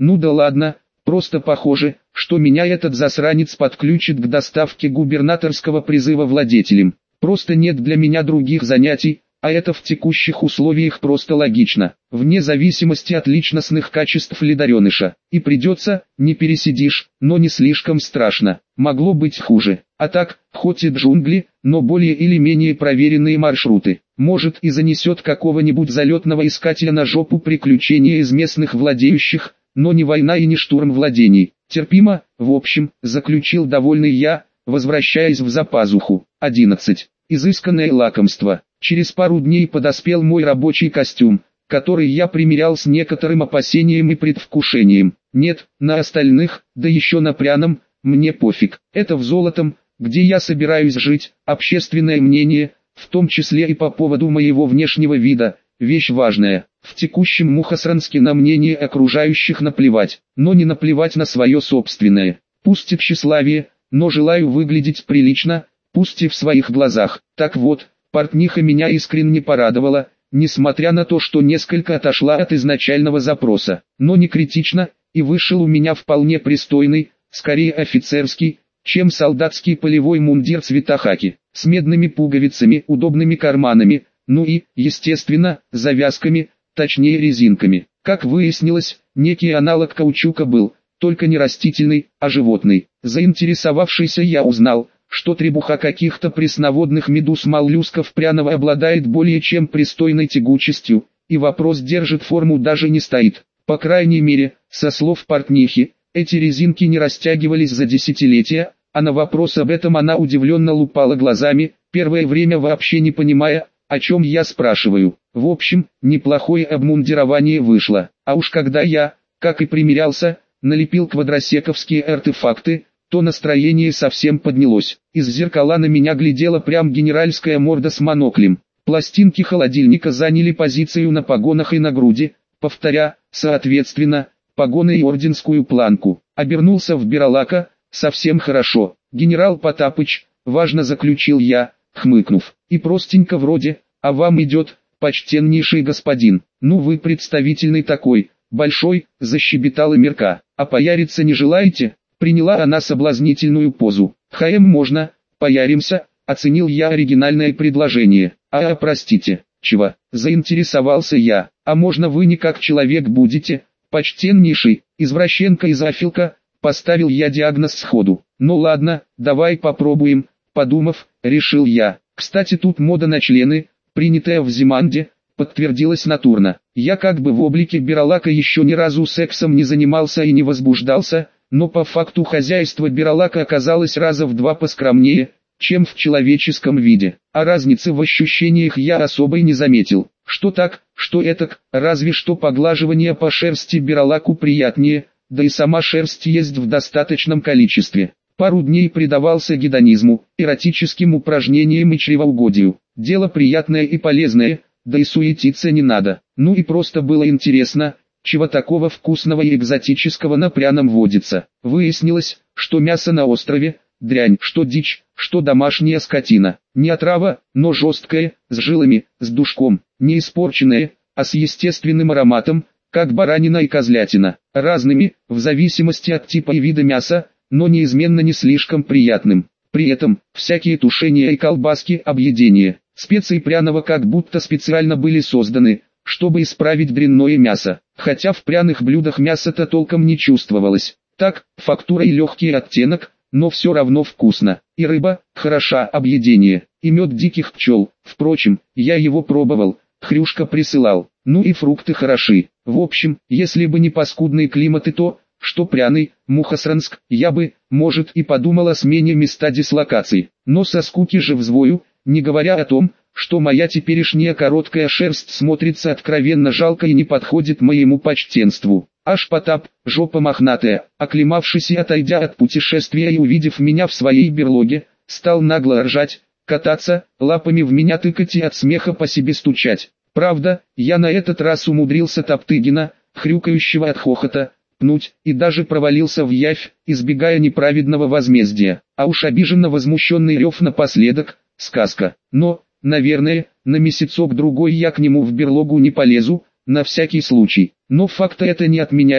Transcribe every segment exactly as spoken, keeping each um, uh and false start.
Ну да ладно, просто похоже, что меня этот засранец подключит к доставке губернаторского призыва владетелям. Просто нет для меня других занятий, а это в текущих условиях просто логично, вне зависимости от личностных качеств лидареныша. И придется, не пересидишь, но не слишком страшно, могло быть хуже. А так, хоть и джунгли, но более или менее проверенные маршруты. Может и занесет какого-нибудь залетного искателя на жопу приключения из местных владеющих, но не война и не штурм владений. Терпимо, в общем, заключил довольный я, возвращаясь в запазуху. одиннадцать. Изысканное лакомство. Через пару дней подоспел мой рабочий костюм, который я примерял с некоторым опасением и предвкушением. Нет, на остальных, да еще на пряном, мне пофиг. Это в золотом, где я собираюсь жить, общественное мнение, в том числе и по поводу моего внешнего вида, вещь важная. В текущем Мухосранске на мнение окружающих наплевать, но не наплевать на свое собственное. Пусть и тщеславие, но желаю выглядеть прилично, пусть и в своих глазах. Так вот, портниха меня искренне порадовала, несмотря на то, что несколько отошла от изначального запроса, но не критично, и вышел у меня вполне пристойный, скорее офицерский, чем солдатский полевой мундир цвета хаки, с медными пуговицами, удобными карманами, ну и, естественно, завязками, точнее резинками. Как выяснилось, некий аналог каучука был, только не растительный, а животный. Заинтересовавшийся я узнал, что требуха каких-то пресноводных медуз-моллюсков пряного обладает более чем пристойной тягучестью, и вопрос держит форму даже не стоит. По крайней мере, со слов портнихи, эти резинки не растягивались за десятилетия, а на вопрос об этом она удивленно лупала глазами, первое время вообще не понимая, о чем я спрашиваю. В общем, неплохое обмундирование вышло, а уж когда я, как и примерялся, налепил квадросековские артефакты, то настроение совсем поднялось. Из зеркала на меня глядела прям генеральская морда с моноклем. Пластинки холодильника заняли позицию на погонах и на груди, повторя, соответственно, погоны и орденскую планку. Обернулся в Биролака, совсем хорошо. Генерал Потапыч, важно заключил я, хмыкнув. И простенько вроде, а вам идет, почтеннейший господин. Ну вы представительный такой, большой, защебетала Мерка. А пояриться не желаете? Приняла она соблазнительную позу. Хаем можно, пояримся, оценил я оригинальное предложение. А, а простите, чего? Заинтересовался я. А можно вы не как человек будете? Почтеннейший, извращенка и зафилка, поставил я диагноз сходу. Ну ладно, давай попробуем, подумав, решил я. Кстати, тут мода на члены, принятая в Зиманде, подтвердилась натурно. Я как бы в облике Биролака еще ни разу сексом не занимался и не возбуждался, но по факту хозяйство Биролака оказалось раза в два поскромнее, чем в человеческом виде. А разницы в ощущениях я особой не заметил. Что так, что этак, разве что поглаживание по шерсти Биролаку приятнее, да и сама шерсть есть в достаточном количестве. Пару дней предавался гедонизму, эротическим упражнениям и чревоугодию. Дело приятное и полезное, да и суетиться не надо. Ну и просто было интересно, чего такого вкусного и экзотического на пряном водится. Выяснилось, что мясо на острове – дрянь, что дичь, что домашняя скотина. Не отрава, но жесткая, с жилами, с душком, не испорченная, а с естественным ароматом, как баранина и козлятина. Разными, в зависимости от типа и вида мяса, но неизменно не слишком приятным. При этом, всякие тушения и колбаски – объедения. Специи пряного как будто специально были созданы, чтобы исправить дрянное мясо. Хотя в пряных блюдах мясо-то толком не чувствовалось. Так, фактура и легкий оттенок, но все равно вкусно. И рыба, хороша, объедение. И мед диких пчел. Впрочем, я его пробовал, Хрюшка присылал. Ну и фрукты хороши. В общем, если бы не паскудный климат и то, что пряный, Мухосранск, я бы, может, и подумал о смене места дислокации. Но со скуки же взвою, не говоря о том, что моя теперешняя короткая шерсть смотрится откровенно жалко и не подходит моему почтенству. Аж Потап, жопа мохнатая, оклемавшись и отойдя от путешествия и увидев меня в своей берлоге, стал нагло ржать, кататься, лапами в меня тыкать и от смеха по себе стучать. Правда, я на этот раз умудрился Топтыгина, хрюкающего от хохота, пнуть, и даже провалился в явь, избегая неправедного возмездия. А уж обиженно возмущенный рев напоследок, сказка. Но, наверное, на месяцок-другой я к нему в берлогу не полезу, на всякий случай. Но факта это не отменяет,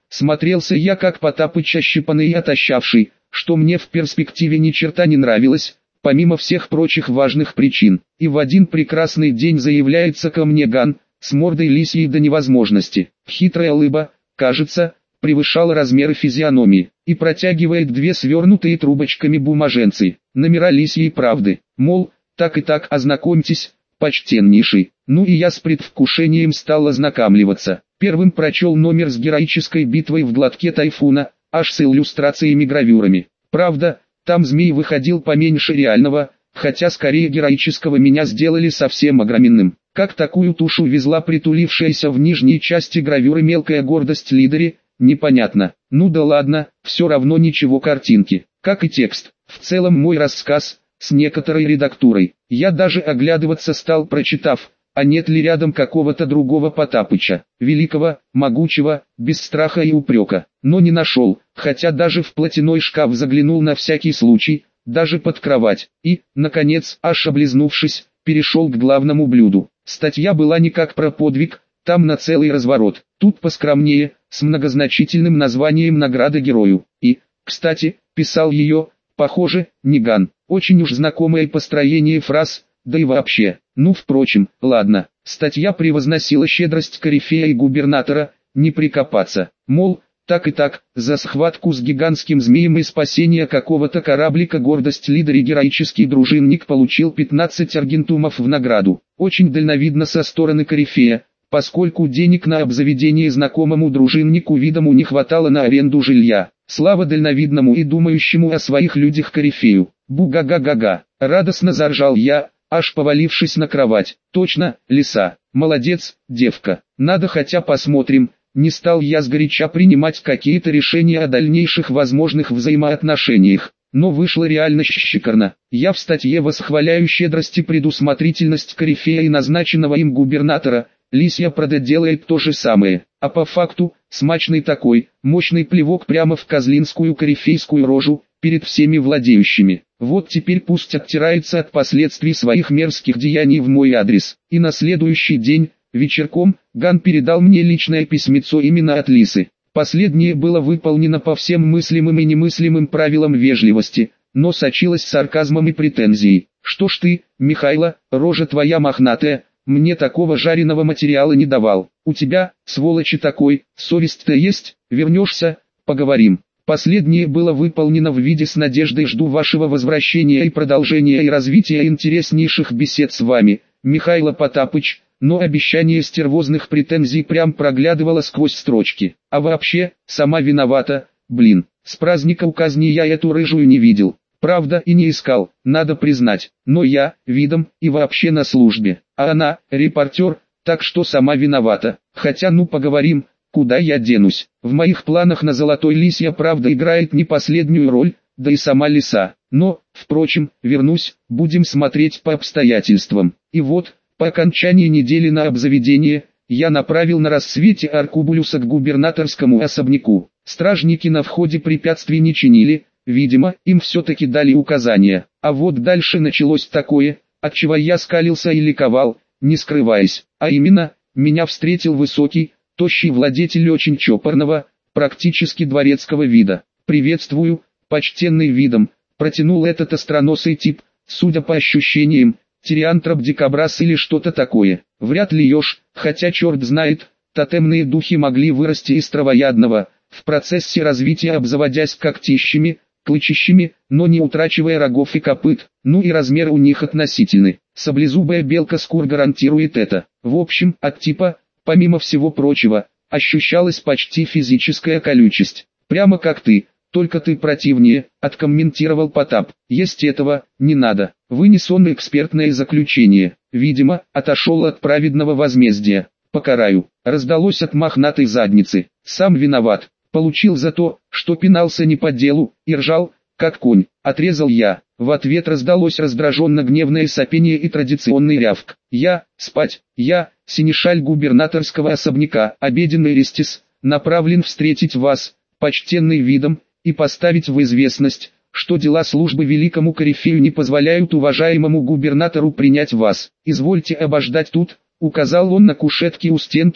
Смотрелся я как Потапыч ощипанный и отощавший, что мне в перспективе ни черта не нравилось, помимо всех прочих важных причин. И в один прекрасный день заявляется ко мне Ган, с мордой лисьей до невозможности. Хитрая лыба, кажется, превышала размеры физиономии, и протягивает две свернутые трубочками бумаженцы, номера лисьей правды, мол, так и так ознакомьтесь, почтеннейший. Ну и я с предвкушением стал ознакомливаться. Первым прочел номер с героической битвой в глотке тайфуна, аж с иллюстрациями-гравюрами. Правда, там змей выходил поменьше реального, хотя скорее героического меня сделали совсем огроменным. Как такую тушу везла притулившаяся в нижней части гравюры мелкая гордость Лидери, непонятно. Ну да ладно, все равно ничего картинки, как и текст. В целом мой рассказ, с некоторой редактурой. Я даже оглядываться стал, прочитав, а нет ли рядом какого-то другого Потапыча, великого, могучего, без страха и упрека. Но не нашел, хотя даже в платяной шкаф заглянул на всякий случай, даже под кровать. И, наконец, аж облизнувшись, перешел к главному блюду. Статья была не как про подвиг, там на целый разворот. Тут поскромнее, с многозначительным названием «Награда герою». И, кстати, писал ее, похоже, не Ган. Очень уж знакомое построение фраз, да и вообще. Ну впрочем, ладно. Статья превозносила щедрость корифея и губернатора, не прикопаться. Мол, так и так, за схватку с гигантским змеем и спасение какого-то кораблика гордость Лидери героический дружинник получил пятнадцать аргентумов в награду. Очень дальновидно со стороны корифея, поскольку денег на обзаведение знакомому дружиннику видому не хватало на аренду жилья. Слава дальновидному и думающему о своих людях корифею. Бу-га-га-га-га. Радостно заржал я, аж повалившись на кровать. Точно, лиса. Молодец, девка. Надо хотя посмотрим. Не стал я сгоряча принимать какие-то решения о дальнейших возможных взаимоотношениях. Но вышло реально шикарно. Я в статье восхваляю щедрость и предусмотрительность корифея и назначенного им губернатора. Лисья правда делает то же самое. А по факту, смачный такой, мощный плевок прямо в козлинскую корифейскую рожу, перед всеми владеющими. Вот теперь пусть оттирается от последствий своих мерзких деяний в мой адрес. И на следующий день, вечерком, Ган передал мне личное письмецо именно от Лисы. Последнее было выполнено по всем мыслимым и немыслимым правилам вежливости, но сочилось сарказмом и претензией. Что ж ты, Михайло, рожа твоя мохнатая, мне такого жареного материала не давал. У тебя, сволочи такой, совесть-то есть, вернешься, поговорим. Последнее было выполнено в виде «с надеждой жду вашего возвращения и продолжения и развития интереснейших бесед с вами, Михайло Потапыч», но обещание стервозных претензий прям проглядывало сквозь строчки. А вообще, сама виновата, блин, с праздника у казни я эту рыжую не видел. Правда и не искал, надо признать, но я, видом, и вообще на службе, а она, репортер, так что сама виновата. Хотя ну поговорим, куда я денусь. В моих планах на Золотой Лисья правда играет не последнюю роль, да и сама лиса. Но, впрочем, вернусь, будем смотреть по обстоятельствам. И вот, по окончании недели на обзаведение, я направил на рассвете аркубулюса к губернаторскому особняку. Стражники на входе препятствий не чинили. Видимо, им все-таки дали указания. А вот дальше началось такое, отчего я скалился и ликовал, не скрываясь. А именно, меня встретил высокий, тощий владетель очень чопорного, практически дворецкого вида. «Приветствую, почтенный видом», протянул этот остроносый тип, судя по ощущениям, тириантроп-дикобраз или что-то такое. Вряд ли еж, хотя черт знает, тотемные духи могли вырасти из травоядного, в процессе развития обзаводясь когтищами, клычищами, но не утрачивая рогов и копыт, ну и размер у них относительный. Саблезубая белка-скур гарантирует это. В общем, от типа, помимо всего прочего, ощущалась почти физическая колючесть. Прямо как ты, только ты противнее, откомментировал Потап. Есть этого, не надо. Вынес он экспертное заключение. Видимо, отошел от праведного возмездия. Покараю. Раздалось от мохнатой задницы. Сам виноват. Получил за то, что пинался не по делу, и ржал, как конь. Отрезал я. В ответ раздалось раздраженно гневное сопение и традиционный рявк. Я, спать, я, синешаль губернаторского особняка, обеденный рестис, направлен встретить вас, почтенный видом, и поставить в известность, что дела службы великому корифею не позволяют уважаемому губернатору принять вас. Извольте обождать тут, указал он на кушетке у стенки,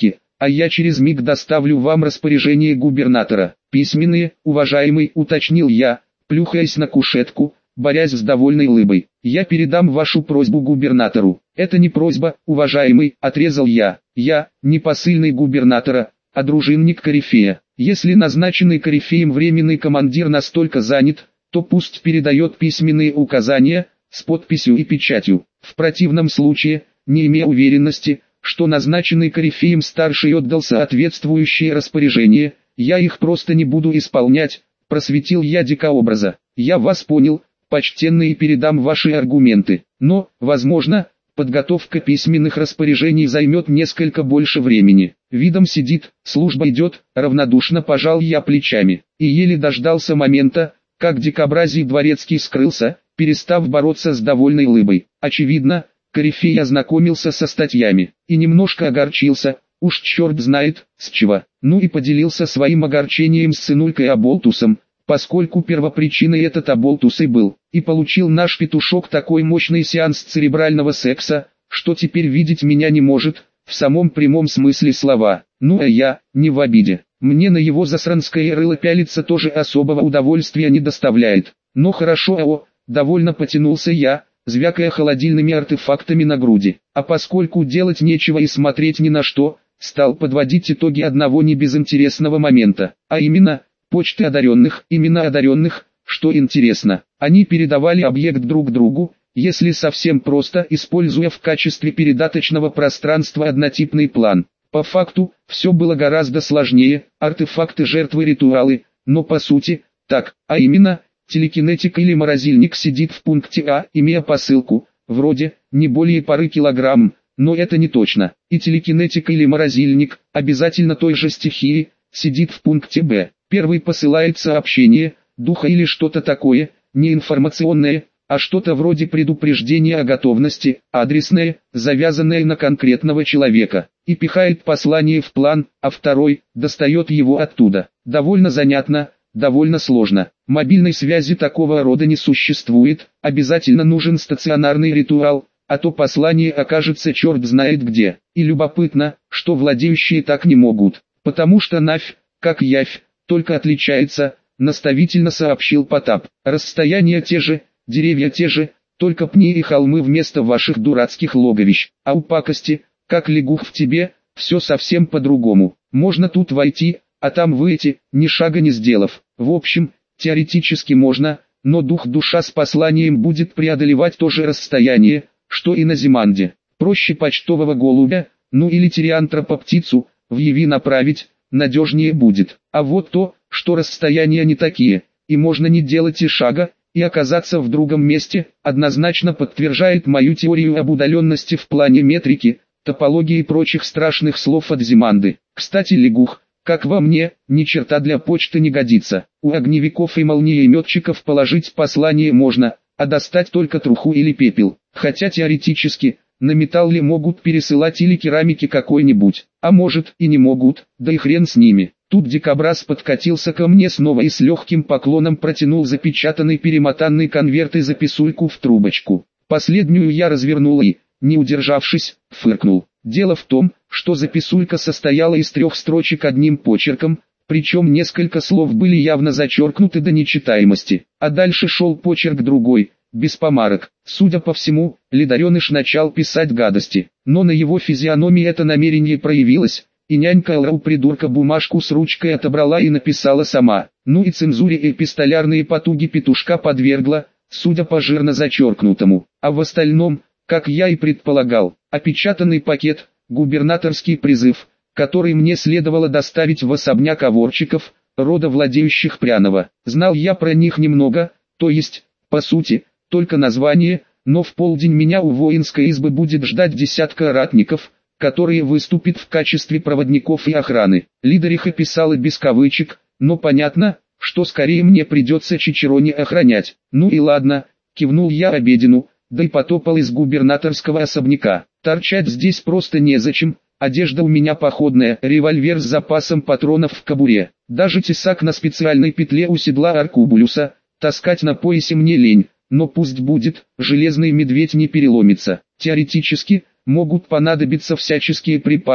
а я через миг доставлю вам распоряжение губернатора. Письменные, уважаемый, уточнил я, плюхаясь на кушетку, борясь с довольной улыбой. Я передам вашу просьбу губернатору. Это не просьба, уважаемый, отрезал я. Я, не посыльный губернатора, а дружинник корифея. Если назначенный корифеем временный командир настолько занят, то пусть передает письменные указания, с подписью и печатью. В противном случае, не имея уверенности, что назначенный корифеем старший отдал соответствующие распоряжения, я их просто не буду исполнять, просветил я дикообраза. Я вас понял, почтенный, и передам ваши аргументы, но, возможно, подготовка письменных распоряжений займет несколько больше времени. Видом сидит, служба идет, равнодушно пожал я плечами, и еле дождался момента, как дикобразий дворецкий скрылся, перестав бороться с довольной улыбой. Очевидно, корифей ознакомился со статьями, и немножко огорчился, уж черт знает, с чего. Ну и поделился своим огорчением с сынулькой Аболтусом, поскольку первопричиной этот Аболтус и был, и получил наш петушок такой мощный сеанс церебрального секса, что теперь видеть меня не может, в самом прямом смысле слова. Ну а я, не в обиде, мне на его засранское рыло пялиться тоже особого удовольствия не доставляет. Но хорошо, ао, довольно потянулся я, звякая холодильными артефактами на груди, а поскольку делать нечего и смотреть ни на что, стал подводить итоги одного небезынтересного момента, а именно, почты одаренных, имена одаренных, что интересно, они передавали объект друг другу, если совсем просто, используя в качестве передаточного пространства однотипный план. По факту, все было гораздо сложнее, артефакты, жертвы, ритуалы, но по сути, так, а именно, телекинетик или морозильник сидит в пункте А, имея посылку, вроде, не более пары килограмм, но это не точно, и телекинетик или морозильник, обязательно той же стихии, сидит в пункте Б. Первый посылает сообщение, духа или что-то такое, не информационное, а что-то вроде предупреждения о готовности, адресное, завязанное на конкретного человека, и пихает послание в план, а второй, достает его оттуда. Довольно занятно, довольно сложно. Мобильной связи такого рода не существует, обязательно нужен стационарный ритуал, а то послание окажется черт знает где. И любопытно, что владеющие так не могут, потому что Навь, как Явь, только отличается, наставительно сообщил Потап. Расстояния те же, деревья те же, только пни и холмы вместо ваших дурацких логовищ. А у пакости, как лягух в тебе, все совсем по-другому. Можно тут войти, а там выйти, ни шага не сделав. В общем, теоретически можно, но дух-душа с посланием будет преодолевать то же расстояние, что и на Зиманде. Проще почтового голубя, ну или тириантропа-птицу, в Яви направить, надежнее будет. А вот то, что расстояния не такие, и можно не делать и шага, и оказаться в другом месте, однозначно подтверждает мою теорию об удаленности в плане метрики, топологии и прочих страшных слов от Зиманды. Кстати, лягух, как во мне, ни черта для почты не годится. У огневиков и молниеметчиков положить послание можно, а достать только труху или пепел. Хотя теоретически, на металле могут пересылать или керамики какой-нибудь, а может и не могут, да и хрен с ними. Тут дикобраз подкатился ко мне снова и с легким поклоном протянул запечатанный перемотанный конверт и записульку в трубочку. Последнюю я развернул и, не удержавшись, фыркнул. Дело в том, что записулька состояла из трех строчек одним почерком, причем несколько слов были явно зачеркнуты до нечитаемости, а дальше шел почерк другой, без помарок. Судя по всему, ледореныш начал писать гадости, но на его физиономии это намерение проявилось, и нянька Элра у придурка бумажку с ручкой отобрала и написала сама. Ну и цензуре эпистолярные потуги петушка подвергла, судя по жирно зачеркнутому. А в остальном, как я и предполагал, опечатанный пакет, губернаторский призыв, который мне следовало доставить в особняк Аворчиков, рода владеющих Пряного. Знал я про них немного, то есть, по сути, только название, но в полдень меня у воинской избы будет ждать десятка ратников, которые выступят в качестве проводников и охраны. Лидериха писала без кавычек, но понятно, что скорее мне придется Чичероне охранять. Ну и ладно, кивнул я обедину, да и потопал из губернаторского особняка. Торчать здесь просто незачем, одежда у меня походная, револьвер с запасом патронов в кобуре. Даже тесак на специальной петле у седла Аркубулюса, таскать на поясе мне лень, но пусть будет, железный медведь не переломится. Теоретически, могут понадобиться всяческие припасы,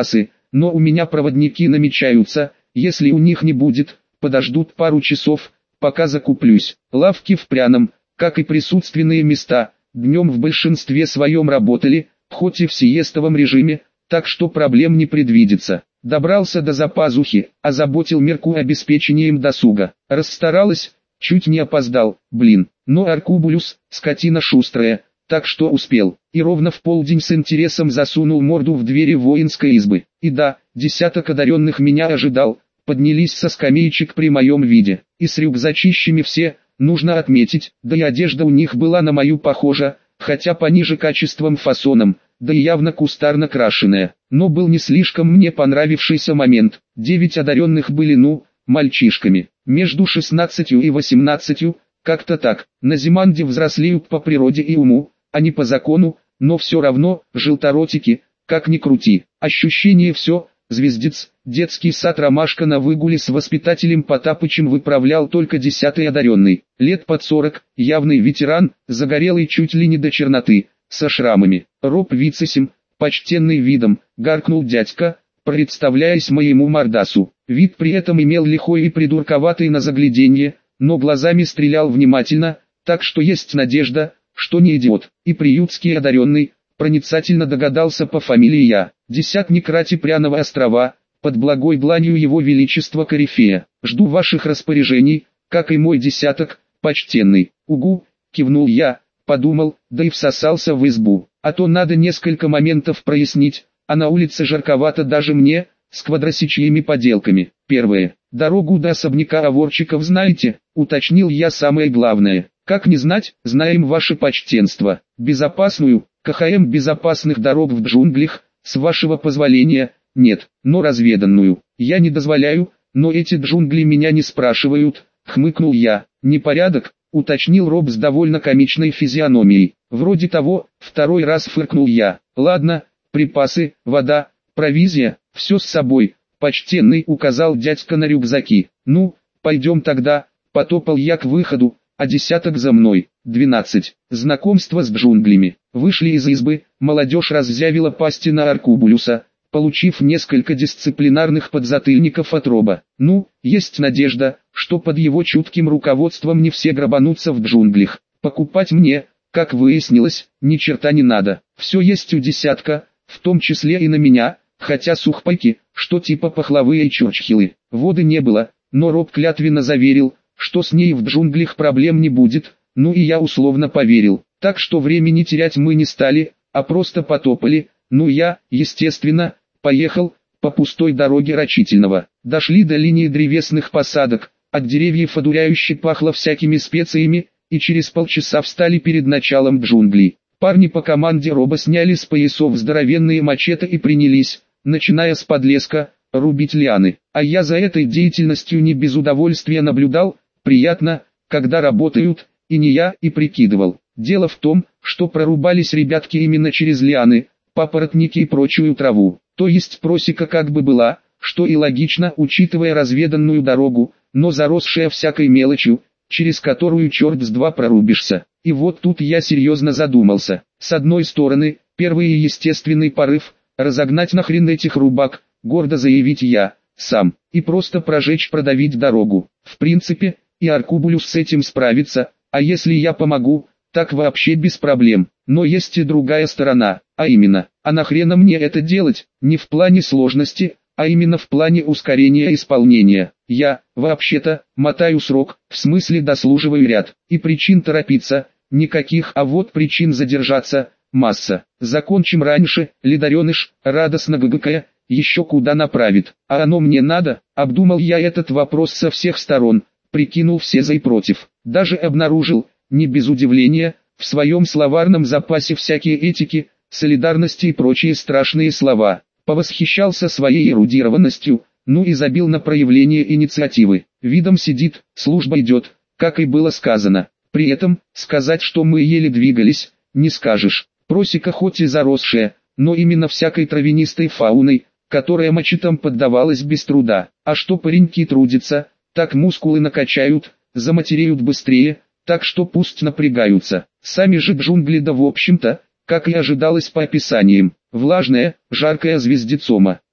но у меня проводники намечаются, если у них не будет, подождут пару часов, пока закуплюсь. Лавки в Пряном, как и присутственные места, днем в большинстве своем работали, хоть и в сиестовом режиме, так что проблем не предвидится. Добрался до запазухи, озаботил Мерку обеспечением досуга. Расстаралась, чуть не опоздал, блин. Но Аркубулюс, скотина шустрая, так что успел. И ровно в полдень с интересом засунул морду в двери воинской избы. И да, десяток одаренных меня ожидал, поднялись со скамеечек при моем виде. И с рюкзачищами все, нужно отметить, да и одежда у них была на мою похожа, хотя пониже качеством фасоном, да и явно кустарно крашеная. Но был не слишком мне понравившийся момент. Девять одаренных были ну, мальчишками. Между шестнадцатью и восемнадцатью, как-то так. На Зиманде взрослеют по природе и уму, а не по закону, но все равно, желторотики, как ни крути. Ощущение все, звездец, детский сад Ромашка на выгуле с воспитателем Потапычем выправлял только десятый одаренный. Лет под сорок, явный ветеран, загорелый чуть ли не до черноты, со шрамами. Роб Вицесим, почтенный видом, гаркнул дядька, представляясь моему мордасу. Вид при этом имел лихой и придурковатый на загляденье, но глазами стрелял внимательно, так что есть надежда, что не идиот. И приютский одаренный, проницательно догадался по фамилии я. Десятник Рати Пряного острова, под благой дланью его величества Корифея. Жду ваших распоряжений, как и мой десяток, почтенный. Угу, кивнул я, подумал, да и всосался в избу. А то надо несколько моментов прояснить, а на улице жарковато даже мне, с квадросечьими поделками. Первое. Дорогу до особняка Аворчиков знаете, уточнил я самое главное. Как не знать, знаем ваше почтенство. Безопасную, КХМ безопасных дорог в джунглях, с вашего позволения, нет, но разведанную. Я не дозволяю, но эти джунгли меня не спрашивают, хмыкнул я. Непорядок, уточнил Роб с довольно комичной физиономией. Вроде того, второй раз фыркнул я. Ладно, припасы, вода, провизия, все с собой. Почтенный указал дядька на рюкзаки. Ну, пойдем тогда, потопал я к выходу, а десяток за мной. двенадцать. Знакомство с джунглями. Вышли из избы, молодежь раззявила пасти на Аркубулюса, получив несколько дисциплинарных подзатыльников от Роба. Ну, есть надежда, что под его чутким руководством не все грабанутся в джунглях. Покупать мне, как выяснилось, ни черта не надо. Все есть у десятка, в том числе и на меня, хотя сухпайки, что типа пахлавы и чурчхилы. Воды не было, но Роб клятвенно заверил, что с ней в джунглях проблем не будет, ну и я условно поверил. Так что времени терять мы не стали, а просто потопали, ну я, естественно, поехал, по пустой дороге Рачительного. Дошли до линии древесных посадок, от деревьев одуряюще пахло всякими специями, и через полчаса встали перед началом джунглей. Парни по команде Роба сняли с поясов здоровенные мачете и принялись, начиная с подлеска, рубить лианы. А я за этой деятельностью не без удовольствия наблюдал, приятно, когда работают, и не я, и прикидывал. Дело в том, что прорубались ребятки именно через лианы, папоротники и прочую траву. То есть просека как бы была, что и логично, учитывая разведанную дорогу, но заросшая всякой мелочью, через которую черт с два прорубишься. И вот тут я серьезно задумался. С одной стороны, первый и естественный порыв – разогнать нахрен этих рубак, гордо заявить я, сам, и просто прожечь, продавить дорогу. В принципе, и Аркубулюс с этим справится, а если я помогу, так вообще без проблем. Но есть и другая сторона, а именно, а нахрена мне это делать, не в плане сложности, а именно в плане ускорения исполнения. Я, вообще-то, мотаю срок, в смысле дослуживаю ряд, и причин торопиться, никаких, а вот причин задержаться, масса. Закончим раньше, лидареныш, радостно гыгыкая, еще куда направит. А оно мне надо, обдумал я этот вопрос со всех сторон, прикинул все за и против. Даже обнаружил, не без удивления, в своем словарном запасе всякие этики, солидарности и прочие страшные слова. Повосхищался своей эрудированностью, ну и забил на проявление инициативы. Видом сидит, служба идет, как и было сказано. При этом, сказать, что мы еле двигались, не скажешь. Просека хоть и заросшая, но именно всякой травянистой фауной, которая мачетам поддавалась без труда. А что пареньки трудятся, так мускулы накачают, заматереют быстрее, так что пусть напрягаются. Сами же джунгли да в общем-то, как и ожидалось по описаниям, влажная, жаркая звездецома.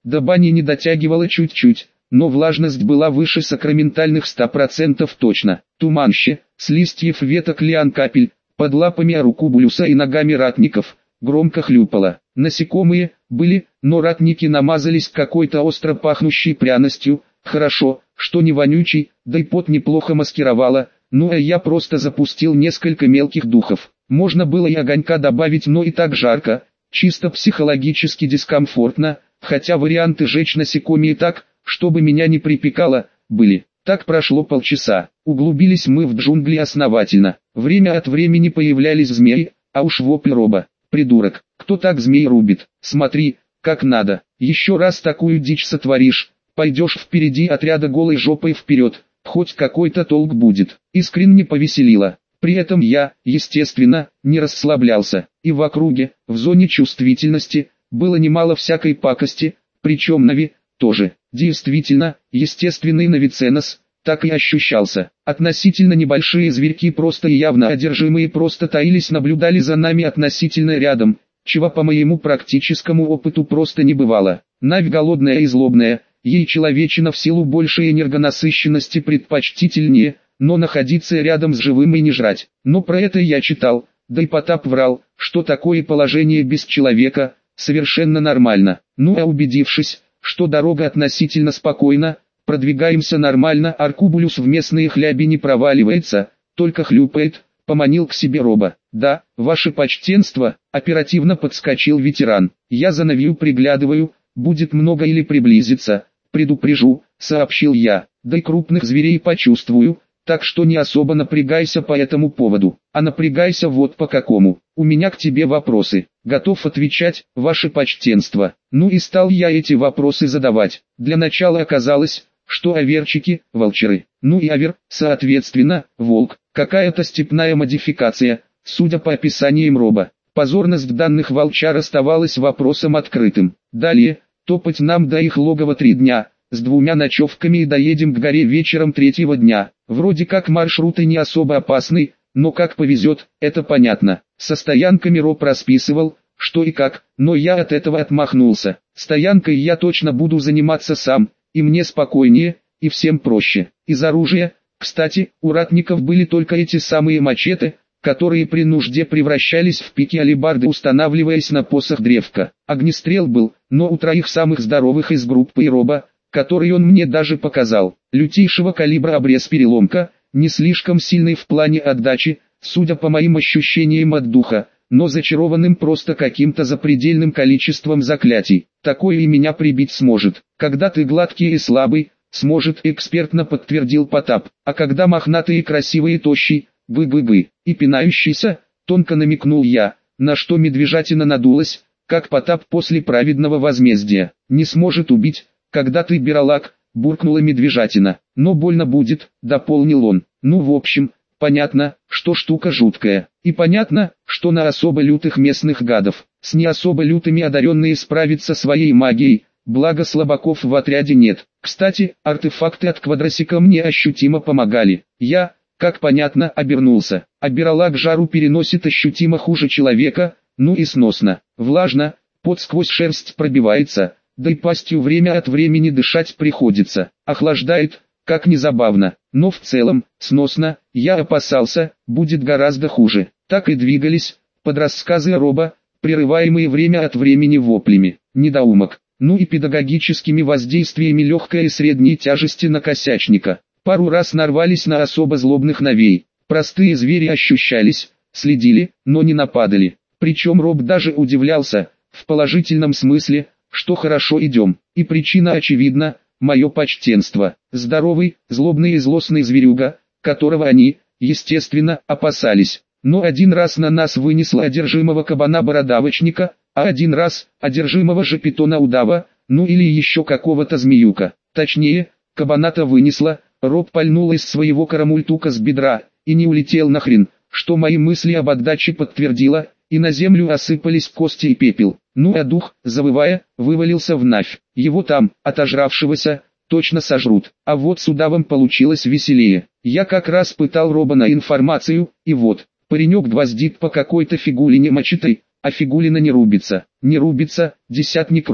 До бани не дотягивало чуть-чуть, но влажность была выше сакраментальных ста процентов точно. Туманище, с листьев веток лиан капель, под лапами арукубулюса и ногами ратников, громко хлюпало. Насекомые были, но ратники намазались какой-то остро пахнущей пряностью. Хорошо, что не вонючий, да и пот неплохо маскировало. Ну а я просто запустил несколько мелких духов. Можно было и огонька добавить, но и так жарко, чисто психологически дискомфортно, хотя варианты жечь насекомые так, чтобы меня не припекало, были. Так прошло полчаса. Углубились мы в джунгли основательно. Время от времени появлялись змеи, а уж вопль Роба. Придурок, кто так змей рубит? Смотри, как надо. Еще раз такую дичь сотворишь, пойдешь впереди отряда голой жопой вперед, хоть какой-то толк будет. Искренне повеселило. При этом я, естественно, не расслаблялся. И в округе, в зоне чувствительности, было немало всякой пакости, причем Нави тоже. Действительно, естественный навиценос так и ощущался. Относительно небольшие зверьки, просто и явно одержимые, просто таились, наблюдали за нами относительно рядом, чего по моему практическому опыту просто не бывало. Навь голодная и злобная, ей человечина в силу большей энергонасыщенности предпочтительнее, но находиться рядом с живым и не жрать. Но про это я читал, да и Потап врал, что такое положение без человека совершенно нормально. Ну а убедившись, что дорога относительно спокойна, продвигаемся нормально, Аркубулюс в местные хляби не проваливается, только хлюпает, поманил к себе Роба. Да, ваше почтенство, оперативно подскочил ветеран. Я за Навью приглядываю, будет много или приблизится, предупрежу, сообщил я. Да и крупных зверей почувствую, так что не особо напрягайся по этому поводу. А напрягайся вот по какому. У меня к тебе вопросы. Готов отвечать, ваше почтенство. Ну и стал я эти вопросы задавать. Для начала оказалось, что оверчики – волчеры. Ну и овер, соответственно, волк. Какая-то степная модификация, судя по описаниям Роба. Позорность данных волчар оставалась вопросом открытым. Далее, топать нам до их логова три дня, с двумя ночевками и доедем к горе вечером третьего дня. Вроде как маршруты не особо опасны, но как повезет, это понятно. Со стоянками Роб расписывал, что и как, но я от этого отмахнулся. Стоянкой я точно буду заниматься сам, и мне спокойнее, и всем проще. Из оружия, кстати, у ратников были только эти самые мачете, которые при нужде превращались в пики алебарды, устанавливаясь на посох древка. Огнестрел был, но у троих самых здоровых из группы и Роба, который он мне даже показал. Лютейшего калибра обрез-переломка, не слишком сильный в плане отдачи, судя по моим ощущениям от духа, но зачарованным просто каким-то запредельным количеством заклятий. Такое и меня прибить сможет. Когда ты гладкий и слабый, сможет, экспертно подтвердил Потап. А когда мохнатый и красивый и тощий, бы-бы-бы, и пинающийся, тонко намекнул я, на что медвежатина надулась, как Потап после праведного возмездия. Не сможет убить, когда ты биролаг, буркнула медвежатина. Но больно будет, дополнил он. Ну в общем, понятно, что штука жуткая. И понятно, что на особо лютых местных гадов, с не особо лютыми одаренные справиться своей магией, благо слабаков в отряде нет. Кстати, артефакты от квадросика мне ощутимо помогали. Я, как понятно, обернулся. А биролаг жару переносит ощутимо хуже человека, ну и сносно. Влажно, пот сквозь шерсть пробивается, да и пастью время от времени дышать приходится. Охлаждает, как незабавно, но в целом, сносно. Я опасался, будет гораздо хуже. Так и двигались, под рассказы Роба, прерываемые время от времени воплями. Недоумок. Ну и педагогическими воздействиями легкой и средней тяжести накосячника. Пару раз нарвались на особо злобных навей. Простые звери ощущались, следили, но не нападали. Причем Роб даже удивлялся, в положительном смысле, что хорошо идем. И причина очевидна, мое почтенство. Здоровый, злобный и злостный зверюга, которого они, естественно, опасались. Но один раз на нас вынесло одержимого кабана-бородавочника, а один раз одержимого же питона-удава, ну или еще какого-то змеюка. Точнее, кабаната вынесло, Роб пальнул из своего карамультука с бедра, и не улетел нахрен, что мои мысли об отдаче подтвердило, и на землю осыпались кости и пепел. Ну а дух, завывая, вывалился в Навь. Его там, отожравшегося, точно сожрут. А вот с удавом получилось веселее. Я как раз пытал Роба на информацию, и вот, паренек гвоздит по какой-то фигулине мачетой, а фигулина не рубится. Не рубится, десятник Роб.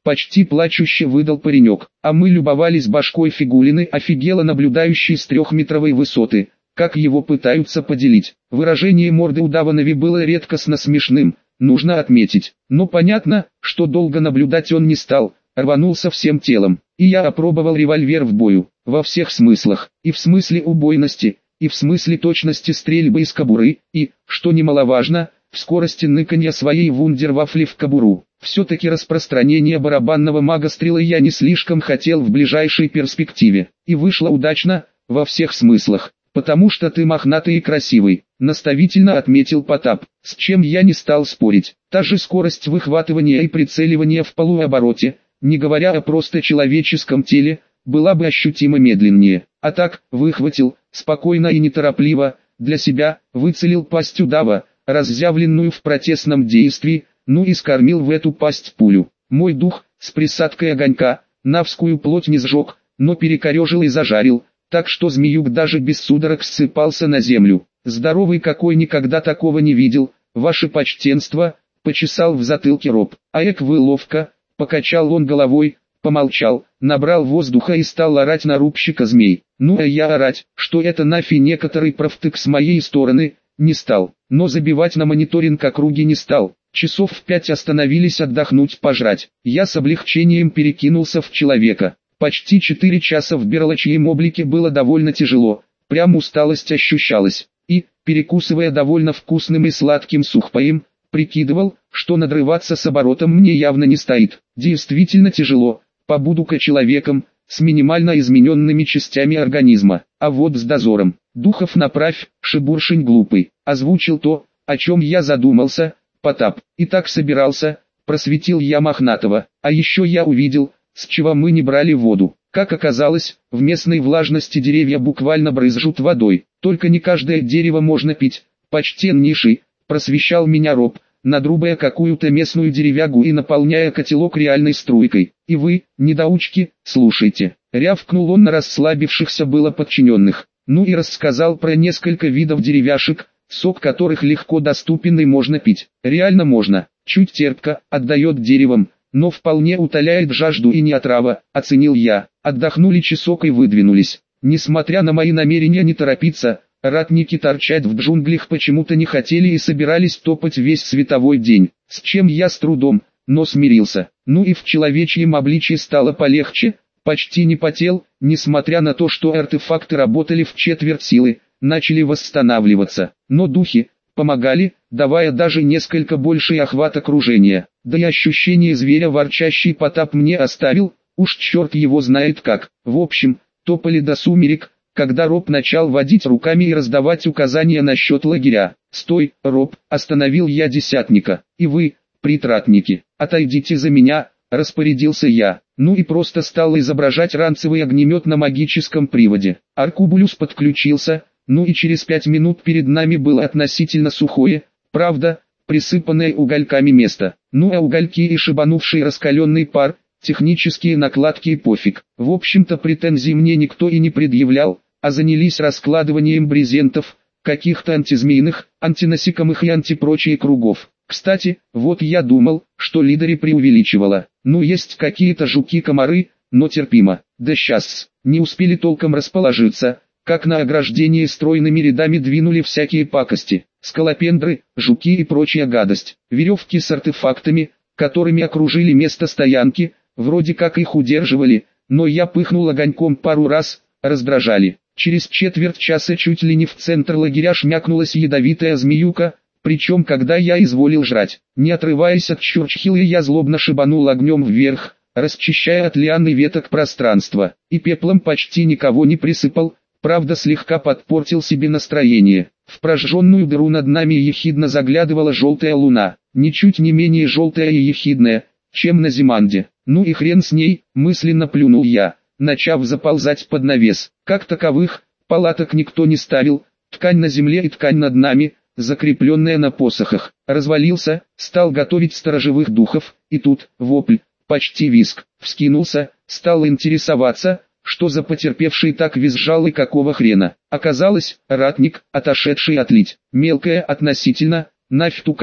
почти плачуще выдал паренек. А мы любовались башкой фигулины, офигело наблюдающей с трехметровой высоты, как его пытаются поделить. Выражение морды удава Нави было редкостно смешным, нужно отметить. Но понятно, что долго наблюдать он не стал, рванулся всем телом. И я опробовал револьвер в бою, во всех смыслах, и в смысле убойности, и в смысле точности стрельбы из кобуры, и, что немаловажно, в скорости ныканья своей вундервафли в кобуру. Все-таки распространение барабанного магострела я не слишком хотел в ближайшей перспективе, и вышло удачно, во всех смыслах, потому что ты мохнатый и красивый, наставительно отметил Потап, с чем я не стал спорить. Та же скорость выхватывания и прицеливания в полуобороте, не говоря о просто человеческом теле, была бы ощутимо медленнее. А так, выхватил, спокойно и неторопливо, для себя, выцелил пасть удава, разъявленную в протестном действии, ну и скормил в эту пасть пулю. Мой дух, с присадкой огонька, навскую плоть не сжег, но перекорежил и зажарил, так что змеюк даже без судорог ссыпался на землю. Здоровый какой, никогда такого не видел, ваше почтенство, почесал в затылке Роб. А эк вы ловко, покачал он головой, помолчал, набрал воздуха и стал орать на рубщика змей. Ну а я орать, что это нафиг некоторый профтык с моей стороны, не стал, но забивать на мониторинг округи не стал. Часов в пять остановились отдохнуть, пожрать. Я с облегчением перекинулся в человека. Почти четыре часа в берлочьем облике было довольно тяжело, прям усталость ощущалась. И, перекусывая довольно вкусным и сладким сухпаем, прикидывал, что надрываться с оборотом мне явно не стоит. Действительно тяжело, побуду-ка человеком, с минимально измененными частями организма. А вот с дозором. Духов направь, шебуршень глупый. Озвучил то, о чем я задумался, Потап. И так собирался, просветил я мохнатого. А еще я увидел, с чего мы не брали воду. Как оказалось, в местной влажности деревья буквально брызжут водой. Только не каждое дерево можно пить. Почтеннейший, просвещал меня Роб, надрубая какую-то местную деревягу и наполняя котелок реальной струйкой. И вы, недоучки, слушайте. Рявкнул он на расслабившихся было подчиненных. Ну и рассказал про несколько видов деревяшек, сок которых легко доступен и можно пить. Реально можно, чуть терпко, отдает деревом, но вполне утоляет жажду и не отрава, оценил я. Отдохнули часок и выдвинулись. Несмотря на мои намерения не торопиться, ратники торчать в джунглях почему-то не хотели и собирались топать весь световой день, с чем я с трудом, но смирился. Ну и в человечьем обличье стало полегче, почти не потел, несмотря на то, что артефакты работали в четверть силы, начали восстанавливаться. Но духи помогали, давая даже несколько больший охват окружения. Да и ощущение зверя ворчащий Потап мне оставил, уж черт его знает как. В общем, топали до сумерек, когда Роб начал водить руками и раздавать указания насчет лагеря. «Стой, Роб!» – остановил я десятника. «И вы, притратники, отойдите за меня!» – распорядился я. Ну и просто стал изображать ранцевый огнемет на магическом приводе. Аркубулюс подключился, ну и через пять минут перед нами было относительно сухое, правда, присыпанное угольками место. Ну а угольки и шибанувший раскаленный пар, технические накладки и пофиг. В общем-то претензий мне никто и не предъявлял, а занялись раскладыванием брезентов, каких-то антизмейных, антинасекомых и антипрочие кругов. Кстати, вот я думал, что Лидари преувеличивала. Ну есть какие-то жуки-комары, но терпимо. Да сейчас, не успели толком расположиться, как на ограждении стройными рядами двинули всякие пакости. Скалопендры, жуки и прочая гадость. Веревки с артефактами, которыми окружили место стоянки, вроде как их удерживали, но я пыхнул огоньком пару раз, раздражали. Через четверть часа чуть ли не в центр лагеря шмякнулась ядовитая змеюка, причем когда я изволил жрать. Не отрываясь от чурчхилы, я злобно шибанул огнем вверх, расчищая от лиан и веток пространство, и пеплом почти никого не присыпал, правда слегка подпортил себе настроение. В прожженную дыру над нами ехидно заглядывала желтая луна, ничуть не менее желтая и ехидная, чем на Зиманде. Ну и хрен с ней, мысленно плюнул я, начав заползать под навес. Как таковых, палаток никто не ставил, ткань на земле и ткань над нами, закрепленная на посохах. Развалился, стал готовить сторожевых духов, и тут, вопль, почти визг, вскинулся, стал интересоваться, что за потерпевший так визжал и какого хрена. Оказалось, ратник, отошедший отлить. Мелкая относительно, нафь тукан,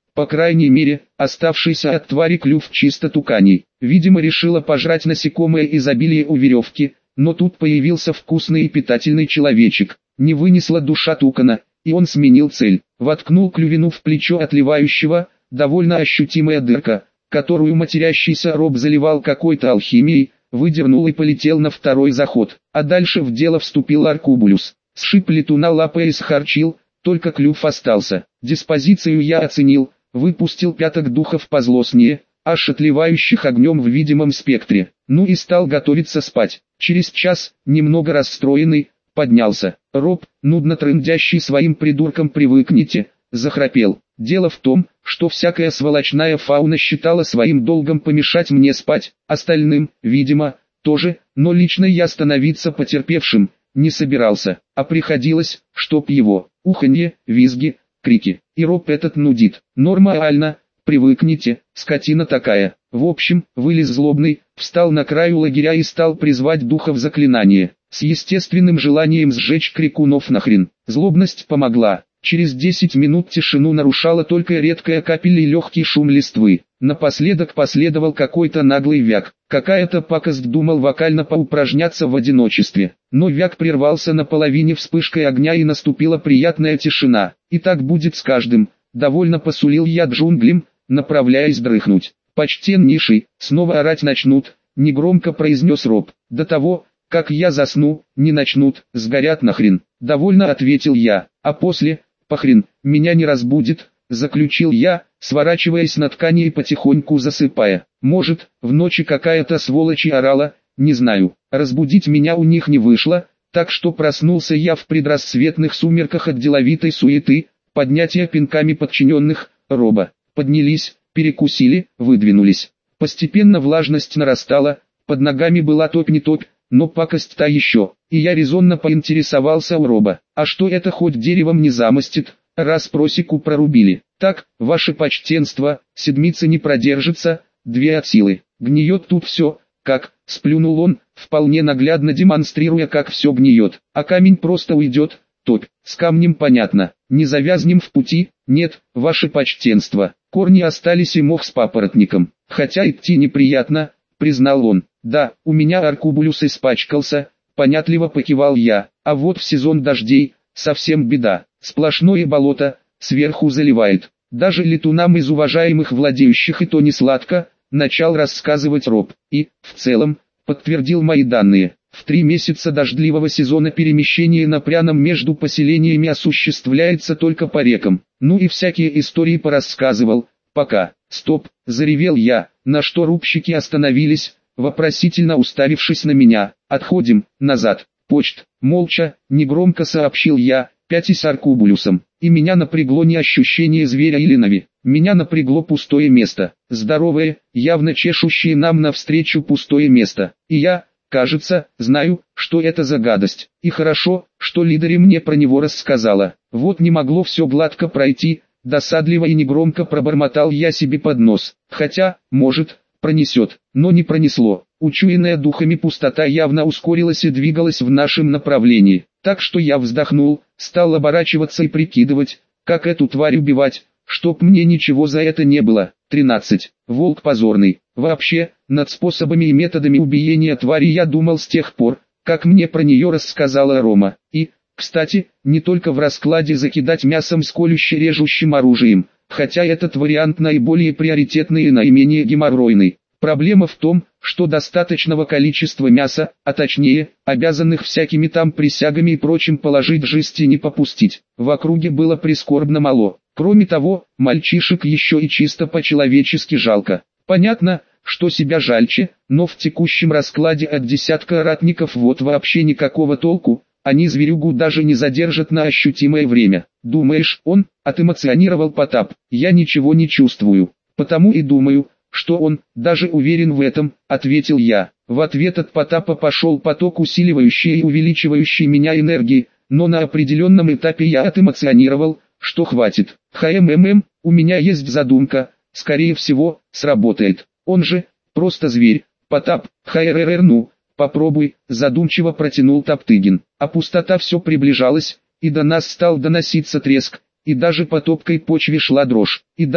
По крайней мере, оставшийся от твари клюв чисто туканей. Видимо, решила пожрать насекомое изобилие у веревки, но тут появился вкусный и питательный человечек. Не вынесла душа тукана, и он сменил цель. Воткнул клювину в плечо отливающего, довольно ощутимая дырка, которую матерящийся роб заливал какой-то алхимией, выдернул и полетел на второй заход. А дальше в дело вступил Аркубулюс. Сшиб летуна лапой и схарчил, только клюв остался. Диспозицию я оценил, выпустил пяток духов позлостнее, аж отливающих огнем в видимом спектре. Ну и стал готовиться спать. Через час, немного расстроенный, поднялся. Роб, нудно трындящий своим придурком привыкните, захрапел. Дело в том, что всякая сволочная фауна считала своим долгом помешать мне спать, остальным, видимо, тоже, но лично я становиться потерпевшим не собирался, а приходилось, чтоб его, уханье, визги, крики, и Роб этот нудит. Нормально, привыкните, скотина такая. В общем, вылез злобный, встал на краю лагеря и стал призвать духов заклинания, с естественным желанием сжечь крикунов нахрен. Злобность помогла. Через десять минут тишину нарушала только редкая капель и легкий шум листвы. Напоследок последовал какой-то наглый вяк. Какая-то пакость думал вокально поупражняться в одиночестве. Но вяк прервался на половине вспышкой огня и наступила приятная тишина. И так будет с каждым. Довольно посулил я джунглям, направляясь дрыхнуть. Почтеннейший, снова орать начнут, негромко произнес Роб. До того, как я засну, не начнут, сгорят нахрен. Довольно ответил я, а после... «Похрен, меня не разбудит», — заключил я, сворачиваясь на ткани и потихоньку засыпая. «Может, в ночи какая-то сволочь орала, не знаю. Разбудить меня у них не вышло, так что проснулся я в предрассветных сумерках от деловитой суеты, поднятия пинками подчиненных, Роба. Поднялись, перекусили, выдвинулись. Постепенно влажность нарастала, под ногами была топь не топь, но пакость та еще, и я резонно поинтересовался у Роба, а что это хоть деревом не замостит, раз просеку прорубили. Так, ваше почтенство, седмица не продержится, две от силы, гниет тут все, как, сплюнул он, вполне наглядно демонстрируя, как все гниет, а камень просто уйдет, топь, с камнем понятно, не завязнем в пути, нет, ваше почтенство, корни остались и мох с папоротником, хотя идти неприятно, признал он. Да, у меня Аркубулюс испачкался, понятливо покивал я, а вот в сезон дождей, совсем беда, сплошное болото, сверху заливает, даже летунам из уважаемых владеющих и то не сладко, начал рассказывать Роб, и, в целом, подтвердил мои данные, в три месяца дождливого сезона перемещение на пряном между поселениями осуществляется только по рекам, ну и всякие истории порассказывал, пока, стоп, заревел я, на что рубщики остановились, вопросительно уставившись на меня. «Отходим, назад, почт», молча, негромко сообщил я, пятясь Аркубулюсом. И меня напрягло не ощущение зверя или нави. Меня напрягло пустое место. Здоровое, явно чешущее нам навстречу пустое место. И я, кажется, знаю, что это за гадость. И хорошо, что Лидари мне про него рассказала. Вот не могло все гладко пройти, досадливо и негромко пробормотал я себе под нос. Хотя, может... пронесет, но не пронесло. Учуянная духами пустота явно ускорилась и двигалась в нашем направлении, так что я вздохнул, стал оборачиваться и прикидывать, как эту тварь убивать, чтоб мне ничего за это не было. тринадцать. Волк позорный. Вообще, над способами и методами убиения твари я думал с тех пор, как мне про нее рассказала Рома. И, кстати, не только в раскладе закидать мясом с колюще-режущим оружием, хотя этот вариант наиболее приоритетный и наименее геморройный. Проблема в том, что достаточного количества мяса, а точнее, обязанных всякими там присягами и прочим положить жести не попустить, в округе было прискорбно мало. Кроме того, мальчишек еще и чисто по-человечески жалко. Понятно, что себя жальче, но в текущем раскладе от десятка ратников вот вообще никакого толку. Они зверюгу даже не задержат на ощутимое время. Думаешь, он, отэмоционировал Потап, я ничего не чувствую, потому и думаю, что он, даже уверен в этом, ответил я. В ответ от Потапа пошел поток усиливающий и увеличивающий меня энергии, но на определенном этапе я отэмоционировал, что хватит. ХММ, у меня есть задумка, скорее всего, сработает. Он же, просто зверь, Потап, ХРРР ну. «Попробуй», задумчиво протянул Топтыгин, а пустота все приближалась, и до нас стал доноситься треск, и даже по топкой почве шла дрожь. И да,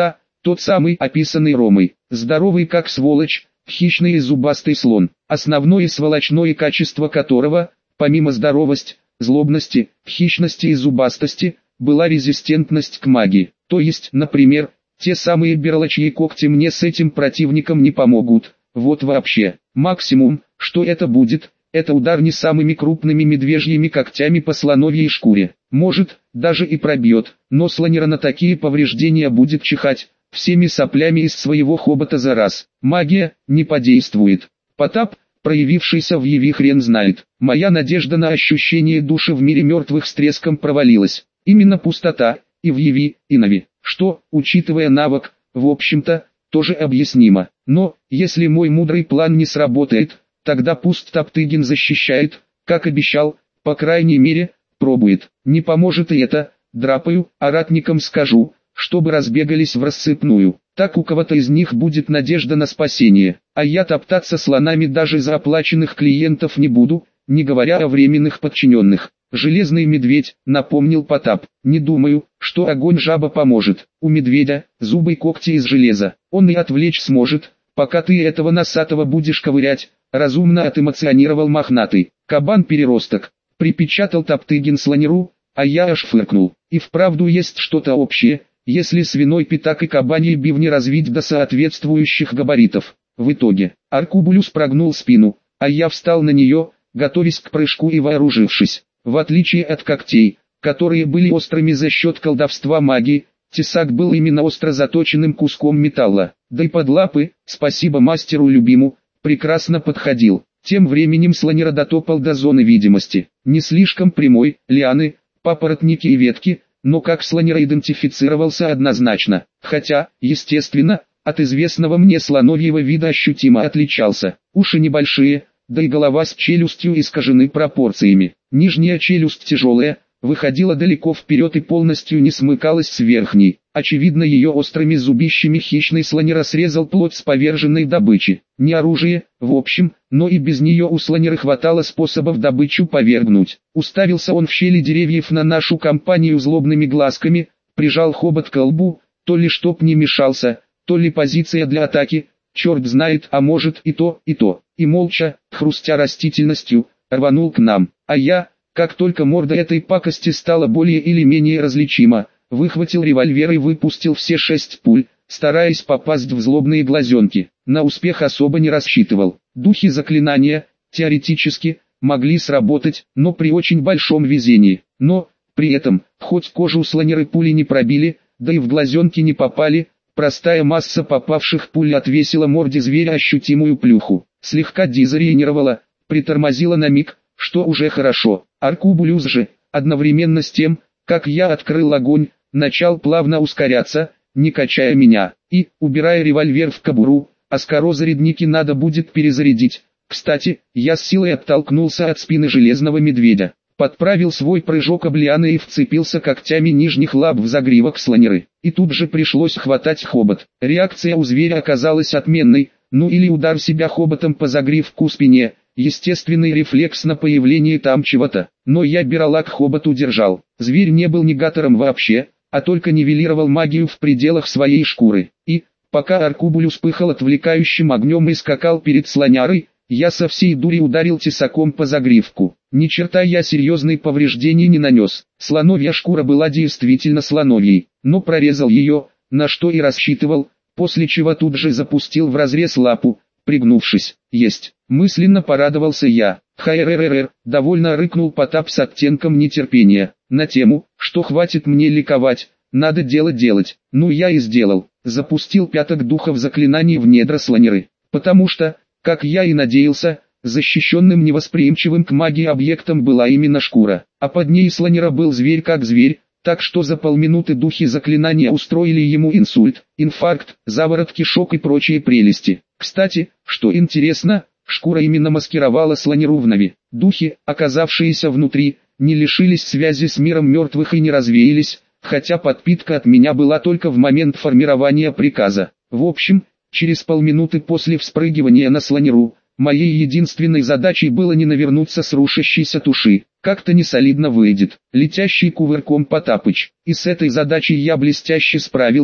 тот самый описанный Ромой, здоровый как сволочь, хищный и зубастый слон, основное сволочное качество которого, помимо здоровости, злобности, хищности и зубастости, была резистентность к магии. То есть, например, те самые берлачьи когти мне с этим противником не помогут. Вот вообще, максимум, что это будет, это удар не самыми крупными медвежьими когтями по слоновьей шкуре. Может, даже и пробьет, но слонера на такие повреждения будет чихать всеми соплями из своего хобота за раз. Магия не подействует. Потап, проявившийся в Яви, хрен знает. Моя надежда на ощущение души в мире мертвых с треском провалилась. Именно пустота, и в Яви, и Нави, что, учитывая навык, в общем-то, тоже объяснимо. Но, если мой мудрый план не сработает, тогда пусть Топтыгин защищает, как обещал, по крайней мере, пробует. Не поможет и это, драпаю, а ратникам скажу, чтобы разбегались в рассыпную. Так у кого-то из них будет надежда на спасение, а я топтаться слонами даже за оплаченных клиентов не буду, не говоря о временных подчиненных. Железный медведь, напомнил Потап, не думаю, что огонь жаба поможет. У медведя зубы и когти из железа, он и отвлечь сможет, пока ты этого носатого будешь ковырять, разумно отэмоционировал мохнатый. Кабан-переросток, припечатал Топтыгин слонеру, а я аж фыркнул. И вправду есть что-то общее, если свиной пятак и кабаньи бивни развить до соответствующих габаритов. В итоге, Аркубулюс прогнул спину, а я встал на нее, готовясь к прыжку и вооружившись. В отличие от когтей, которые были острыми за счет колдовства магии, тесак был именно остро заточенным куском металла. Да и под лапы, спасибо мастеру любиму, прекрасно подходил. Тем временем слонера дотопал до зоны видимости. Не слишком прямой, лианы, папоротники и ветки, но как слонера идентифицировался однозначно. Хотя, естественно, от известного мне слоновьего вида ощутимо отличался. Уши небольшие, да и голова с челюстью искажены пропорциями. Нижняя челюсть тяжелая, выходила далеко вперед и полностью не смыкалась с верхней. Очевидно, ее острыми зубищами хищный слонера срезал плоть с поверженной добычи. Не оружие, в общем, но и без нее у слонеры хватало способов добычу повергнуть. Уставился он в щели деревьев на нашу компанию злобными глазками, прижал хобот к лбу, то ли чтоб не мешался, то ли позиция для атаки, черт знает, а может и то, и то. И молча, хрустя растительностью, рванул к нам. А я, как только морда этой пакости стала более или менее различима, выхватил револьвер и выпустил все шесть пуль, стараясь попасть в злобные глазенки. На успех особо не рассчитывал. Духи заклинания, теоретически, могли сработать, но при очень большом везении. Но, при этом, хоть кожу слонеры пули не пробили, да и в глазенки не попали, простая масса попавших пуль отвесила морде зверя ощутимую плюху. Слегка дезориентировала, притормозила на миг, что уже хорошо. Аркубулюс же, одновременно с тем, как я открыл огонь, начал плавно ускоряться, не качая меня, и, убирая револьвер в кобуру, оскарозарядники надо будет перезарядить. Кстати, я с силой оттолкнулся от спины железного медведя, подправил свой прыжок об лианы и вцепился когтями нижних лап в загривок слонеры. И тут же пришлось хватать хобот. Реакция у зверя оказалась отменной, ну или удар себя хоботом по загривку спине, естественный рефлекс на появление там чего-то. Но я биролак хобот удержал. Зверь не был негатором вообще, а только нивелировал магию в пределах своей шкуры. И, пока Аркубулюс пыхал отвлекающим огнем и скакал перед слонярой, я со всей дури ударил тесаком по загривку. Ни черта я серьезные повреждений не нанес. Слоновья шкура была действительно слоновьей, но прорезал ее, на что и рассчитывал, после чего тут же запустил в разрез лапу, пригнувшись. Есть. Мысленно порадовался я. Хайрррр, довольно рыкнул Потап с оттенком нетерпения. На тему, что хватит мне ликовать, надо делать делать. Ну я и сделал. Запустил пяток духов заклинаний в недра слонеры. Потому что, как я и надеялся, защищенным невосприимчивым к магии объектом была именно шкура. А под ней слонера был зверь как зверь, так что за полминуты духи заклинания устроили ему инсульт, инфаркт, заворот кишок и прочие прелести. Кстати, что интересно, шкура именно маскировала слонеру в Нави. Духи, оказавшиеся внутри, не лишились связи с миром мертвых и не развеялись, хотя подпитка от меня была только в момент формирования приказа. В общем, через полминуты после вспрыгивания на слонеру, моей единственной задачей было не навернуться с рушащейся туши. Как-то несолидно выйдет. Летящий кувырком Потапыч. И с этой задачей я блестяще справился,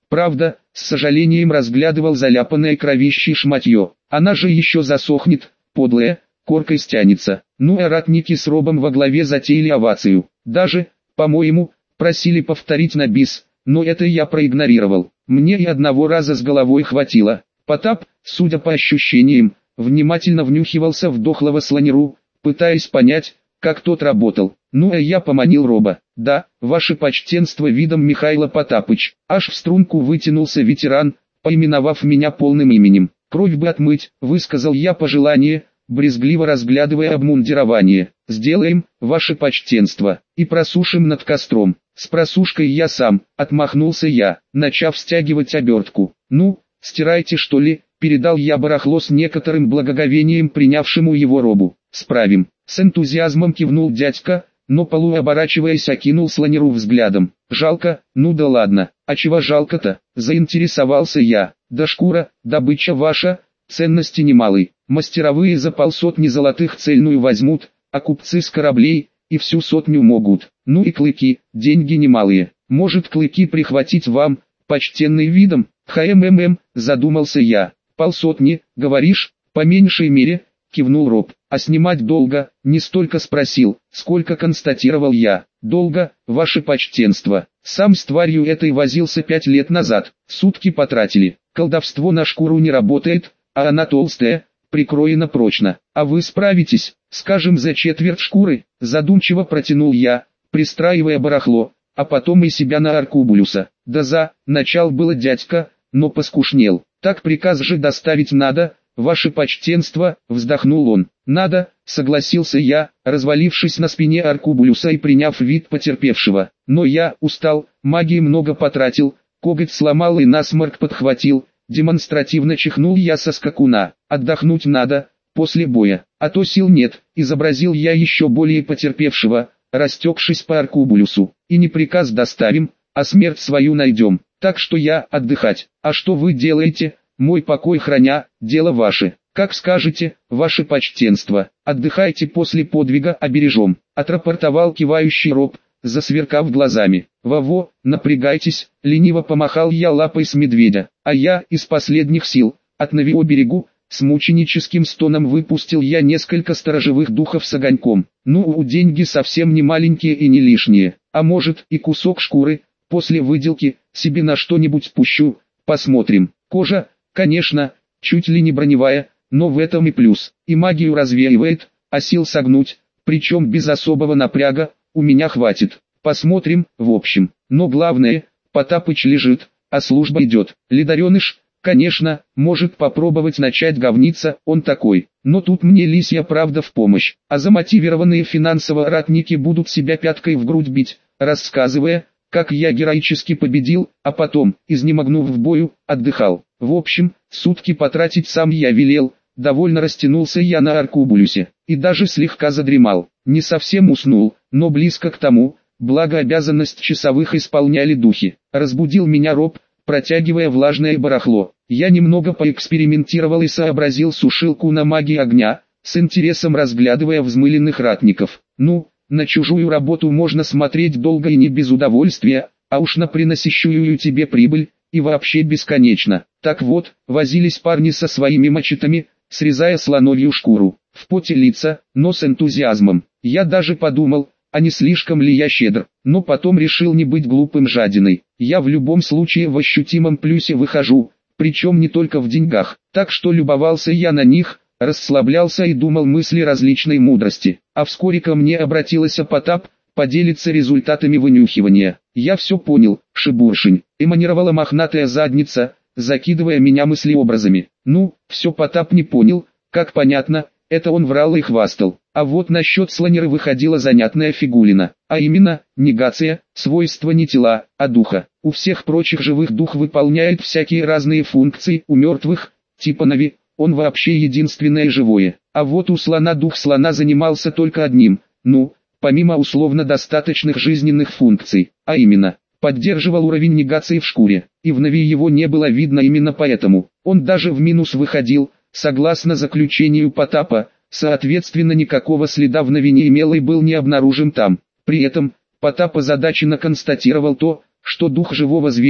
Правда, с сожалением разглядывал заляпанное кровищей шматье. Она же еще засохнет, подлая, коркой стянется. Ну и ратники с Робом во главе затеяли овацию. Даже, по-моему, просили повторить на бис, но это я проигнорировал. Мне и одного раза с головой хватило. Потап, судя по ощущениям, внимательно внюхивался в дохлого слонеру, пытаясь понять, как тот работал. Ну а я поманил Роба. Да, ваше почтенство видом Михайло Потапыч. Аж в струнку вытянулся ветеран, поименовав меня полным именем. Кровь бы отмыть, высказал я пожелание, брезгливо разглядывая обмундирование. Сделаем, ваше почтенство, и просушим над костром. С просушкой я сам, отмахнулся я, начав стягивать обертку. Ну, стирайте что ли, передал я барахло с некоторым благоговением принявшему его Робу. Справим. С энтузиазмом кивнул дядька, но полуоборачиваясь окинул слонеру взглядом. Жалко, ну да ладно, а чего жалко-то, заинтересовался я. Да шкура, добыча ваша, ценности немалой. Мастеровые за полсотни золотых цельную возьмут, а купцы с кораблей и всю сотню могут. Ну и клыки, деньги немалые. Может клыки прихватить вам, почтенный видом? Хммм, задумался я. Полсотни, говоришь, по меньшей мере, кивнул Роб. А снимать долго, не столько спросил, сколько констатировал я. Долго, ваше почтенство. Сам с тварью этой возился пять лет назад, сутки потратили. Колдовство на шкуру не работает, а она толстая, прикроена прочно. А вы справитесь, скажем, за четверть шкуры, задумчиво протянул я, пристраивая барахло, а потом и себя на Аркубулюса. Да за, начал было дядька, но поскушнел. Так приказ же доставить надо, ваше почтенство, вздохнул он. Надо, согласился я, развалившись на спине Аркубулюса и приняв вид потерпевшего. Но я устал, магии много потратил, коготь сломал и насморк подхватил. Демонстративно чихнул я со скакуна. Отдохнуть надо, после боя, а то сил нет, изобразил я еще более потерпевшего, растекшись по Аркубулюсу. И не приказ доставим, а смерть свою найдем. Так что я отдыхать. А что вы делаете, мой покой храня, дело ваше. Как скажете, ваше почтенство. Отдыхайте после подвига, обережем. Отрапортовал кивающий Роб, засверкав глазами. Во-во, напрягайтесь, лениво помахал я лапой с медведя. А я, из последних сил, от Навио берегу, с мученическим стоном выпустил я несколько сторожевых духов с огоньком. Ну, у деньги совсем не маленькие и не лишние. А может, и кусок шкуры, после выделки, себе на что-нибудь пущу. Посмотрим. Кожа, конечно, чуть ли не броневая, но в этом и плюс. И магию развеивает, а сил согнуть, причем без особого напряга, у меня хватит. Посмотрим, в общем. Но главное, Потапыч лежит, а служба идет. Ледореныш, конечно, может попробовать начать говниться, он такой. Но тут мне лисья правда в помощь. А замотивированные финансово ратники будут себя пяткой в грудь бить, рассказывая, как я героически победил, а потом, изнемогнув в бою, отдыхал. В общем, сутки потратить сам я велел. Довольно растянулся я на Аркубулюсе, и даже слегка задремал. Не совсем уснул, но близко к тому, благо обязанность часовых исполняли духи. Разбудил меня Роб, протягивая влажное барахло. Я немного поэкспериментировал и сообразил сушилку на магии огня, с интересом разглядывая взмыленных ратников. Ну, на чужую работу можно смотреть долго и не без удовольствия, а уж на приносящую тебе прибыль, и вообще бесконечно. Так вот, возились парни со своими мачетами, срезая слоновью шкуру, в поте лица, но с энтузиазмом. Я даже подумал, а не слишком ли я щедр, но потом решил не быть глупым жадиной. Я в любом случае в ощутимом плюсе выхожу, причем не только в деньгах, так что любовался я на них, расслаблялся и думал мысли различной мудрости. А вскоре ко мне обратилась Потап, поделиться результатами вынюхивания. Я все понял, шебуршень, эманировала мохнатая задница, закидывая меня мыслеобразами. Ну, все Потап не понял, как понятно, это он врал и хвастал. А вот насчет слонера выходила занятная фигулина, а именно, негация, свойство не тела, а духа. У всех прочих живых дух выполняет всякие разные функции, у мертвых, типа Нави, он вообще единственное живое. А вот у слона дух слона занимался только одним, ну, помимо условно достаточных жизненных функций, а именно, поддерживал уровень негации в шкуре, и в Нави его не было видно именно поэтому. Он даже в минус выходил, согласно заключению Потапа, соответственно никакого следа в Нави не имел и был не обнаружен там. При этом, Потап озадаченно констатировал то, что дух живого зверя,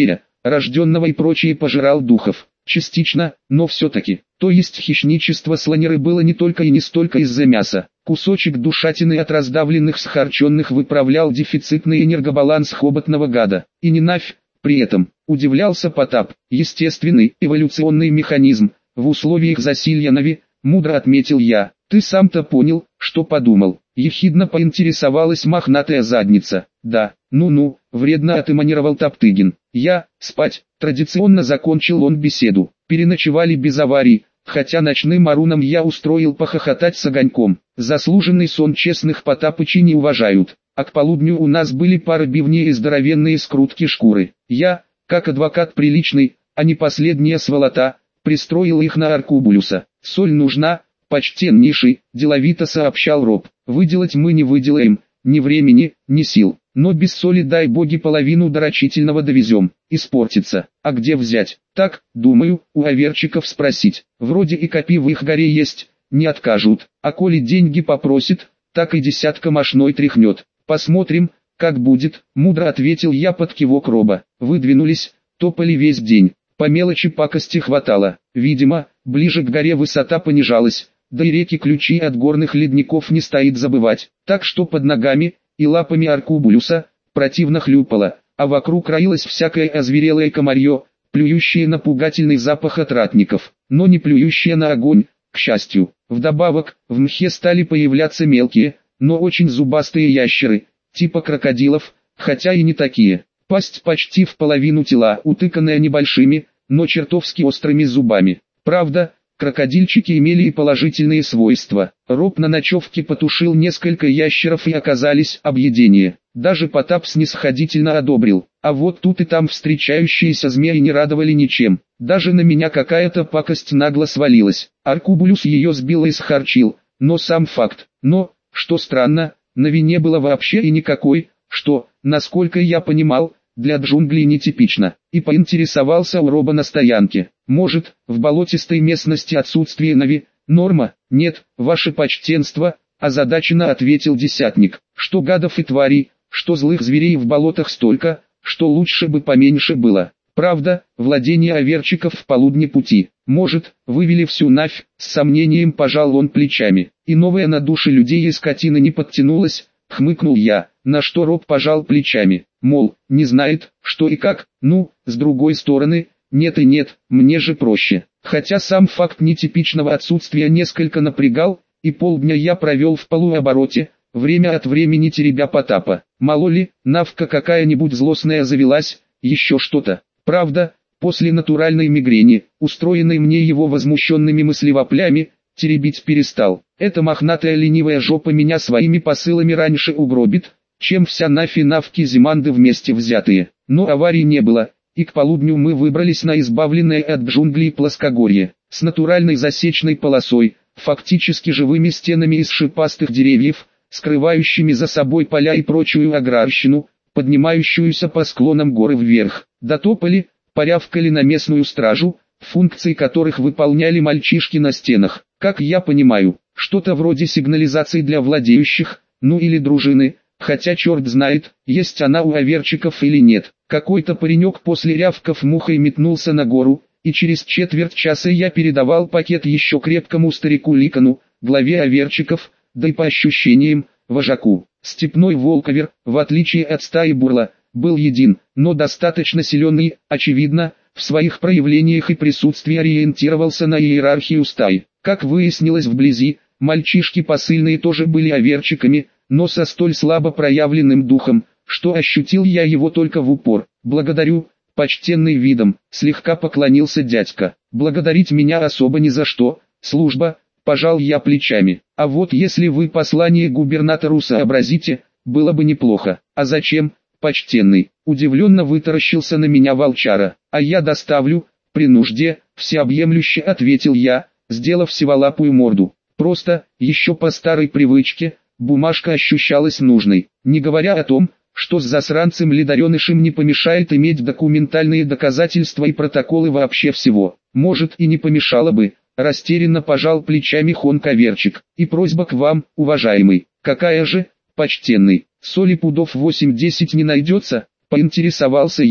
рожденного и прочие пожирал духов. Частично, но все-таки. То есть хищничество слонеры было не только и не столько из-за мяса. Кусочек душатины от раздавленных схарченных выправлял дефицитный энергобаланс хоботного гада. И не нафь, при этом, удивлялся Потап. Естественный, эволюционный механизм, в условиях засилья Нави, мудро отметил я. Ты сам-то понял, что подумал. Ехидно поинтересовалась мохнатая задница. Да, ну-ну, вредно отэманировал Топтыгин. Я, спать, традиционно закончил он беседу. Переночевали без аварий, хотя ночным оруном я устроил похохотать с огоньком. Заслуженный сон честных Потапычей не уважают. А к полудню у нас были пара бивней и здоровенные скрутки шкуры. Я, как адвокат приличный, а не последняя сволота, пристроил их на Аркубулюса. Соль нужна, почтеннейший, деловито сообщал Роб. Выделать мы не выделаем, ни времени, ни сил. Но без соли, дай боги, половину дорочительного довезем. Испортится. А где взять? Так, думаю, у оверчиков спросить. Вроде и копи в их горе есть, не откажут. А коли деньги попросит, так и десятка мошной тряхнет. Посмотрим, как будет, мудро ответил я под кивок Роба. Выдвинулись, топали весь день. По мелочи пакости хватало. Видимо, ближе к горе высота понижалась, да и реки Ключи от горных ледников не стоит забывать. Так что под ногами и лапами Аркубулюса противно хлюпало, а вокруг роилось всякое озверелое комарье, плюющее на пугательный запах от ратников, но не плюющее на огонь, к счастью. Вдобавок, в мхе стали появляться мелкие, но очень зубастые ящеры, типа крокодилов, хотя и не такие. Пасть почти в половину тела, утыканная небольшими, но чертовски острыми зубами. Правда, крокодильчики имели и положительные свойства. Роб на ночевке потушил несколько ящеров и оказались объедение. Даже Потап снисходительно одобрил. А вот тут и там встречающиеся змеи не радовали ничем. Даже на меня какая-то пакость нагло свалилась. Аркубулюс ее сбил и схарчил, но сам факт. Но, что странно, Нави не было вообще и никакой, что, насколько я понимал, для джунглей нетипично, и поинтересовался у Роба на стоянке. Может, в болотистой местности отсутствие Нави, норма? Нет, ваше почтенство, озадаченно ответил десятник. Что гадов и тварей, что злых зверей в болотах столько, что лучше бы поменьше было. Правда, владение оверчиков в полудне пути. Может, вывели всю Навь, с сомнением пожал он плечами. И новая на душе людей и скотина не подтянулась, хмыкнул я, на что Роб пожал плечами. Мол, не знает, что и как. Ну, с другой стороны, нет и нет, мне же проще. Хотя сам факт нетипичного отсутствия несколько напрягал, и полдня я провел в полуобороте, время от времени теребя Потапа. Мало ли, навка какая-нибудь злостная завелась, еще что-то. Правда, после натуральной мигрени, устроенной мне его возмущенными мыслевоплями, теребить перестал. Эта мохнатая ленивая жопа меня своими посылами раньше угробит, чем вся Нафь и навки Зиманды вместе взятые. Но аварий не было, и к полудню мы выбрались на избавленное от джунглей плоскогорье, с натуральной засечной полосой, фактически живыми стенами из шипастых деревьев, скрывающими за собой поля и прочую аграрщину, поднимающуюся по склонам горы вверх. Дотопали, порявкали на местную стражу, функции которых выполняли мальчишки на стенах. Как я понимаю, что-то вроде сигнализации для владеющих, ну или дружины, хотя черт знает, есть она у оверчиков или нет. Какой-то паренек после рявков мухой метнулся на гору, и через четверть часа я передавал пакет еще крепкому старику Ликану, главе оверчиков, да и по ощущениям, вожаку. Степной волковер, в отличие от стаи бурла, был един, но достаточно силен и, очевидно, в своих проявлениях и присутствии ориентировался на иерархию стаи. Как выяснилось вблизи, мальчишки посыльные тоже были оверчиками, но со столь слабо проявленным духом, что ощутил я его только в упор. «Благодарю, почтенный видом», — слегка поклонился дядька. «Благодарить меня особо ни за что, служба», — пожал я плечами. «А вот если вы послание губернатору сообразите, было бы неплохо». «А зачем, почтенный?» — удивленно вытаращился на меня волчара. «А я доставлю, при нужде», — всеобъемлюще ответил я, сделав сиволапую морду. «Просто, еще по старой привычке, бумажка ощущалась нужной, не говоря о том, что с засранцем-лидаренышем не помешает иметь документальные доказательства и протоколы вообще всего. Может и не помешало бы», — растерянно пожал плечами хон-коверчик. «И просьба к вам, уважаемый». «Какая же, почтенный, соли пудов восемь-десять не найдется?» — поинтересовался я.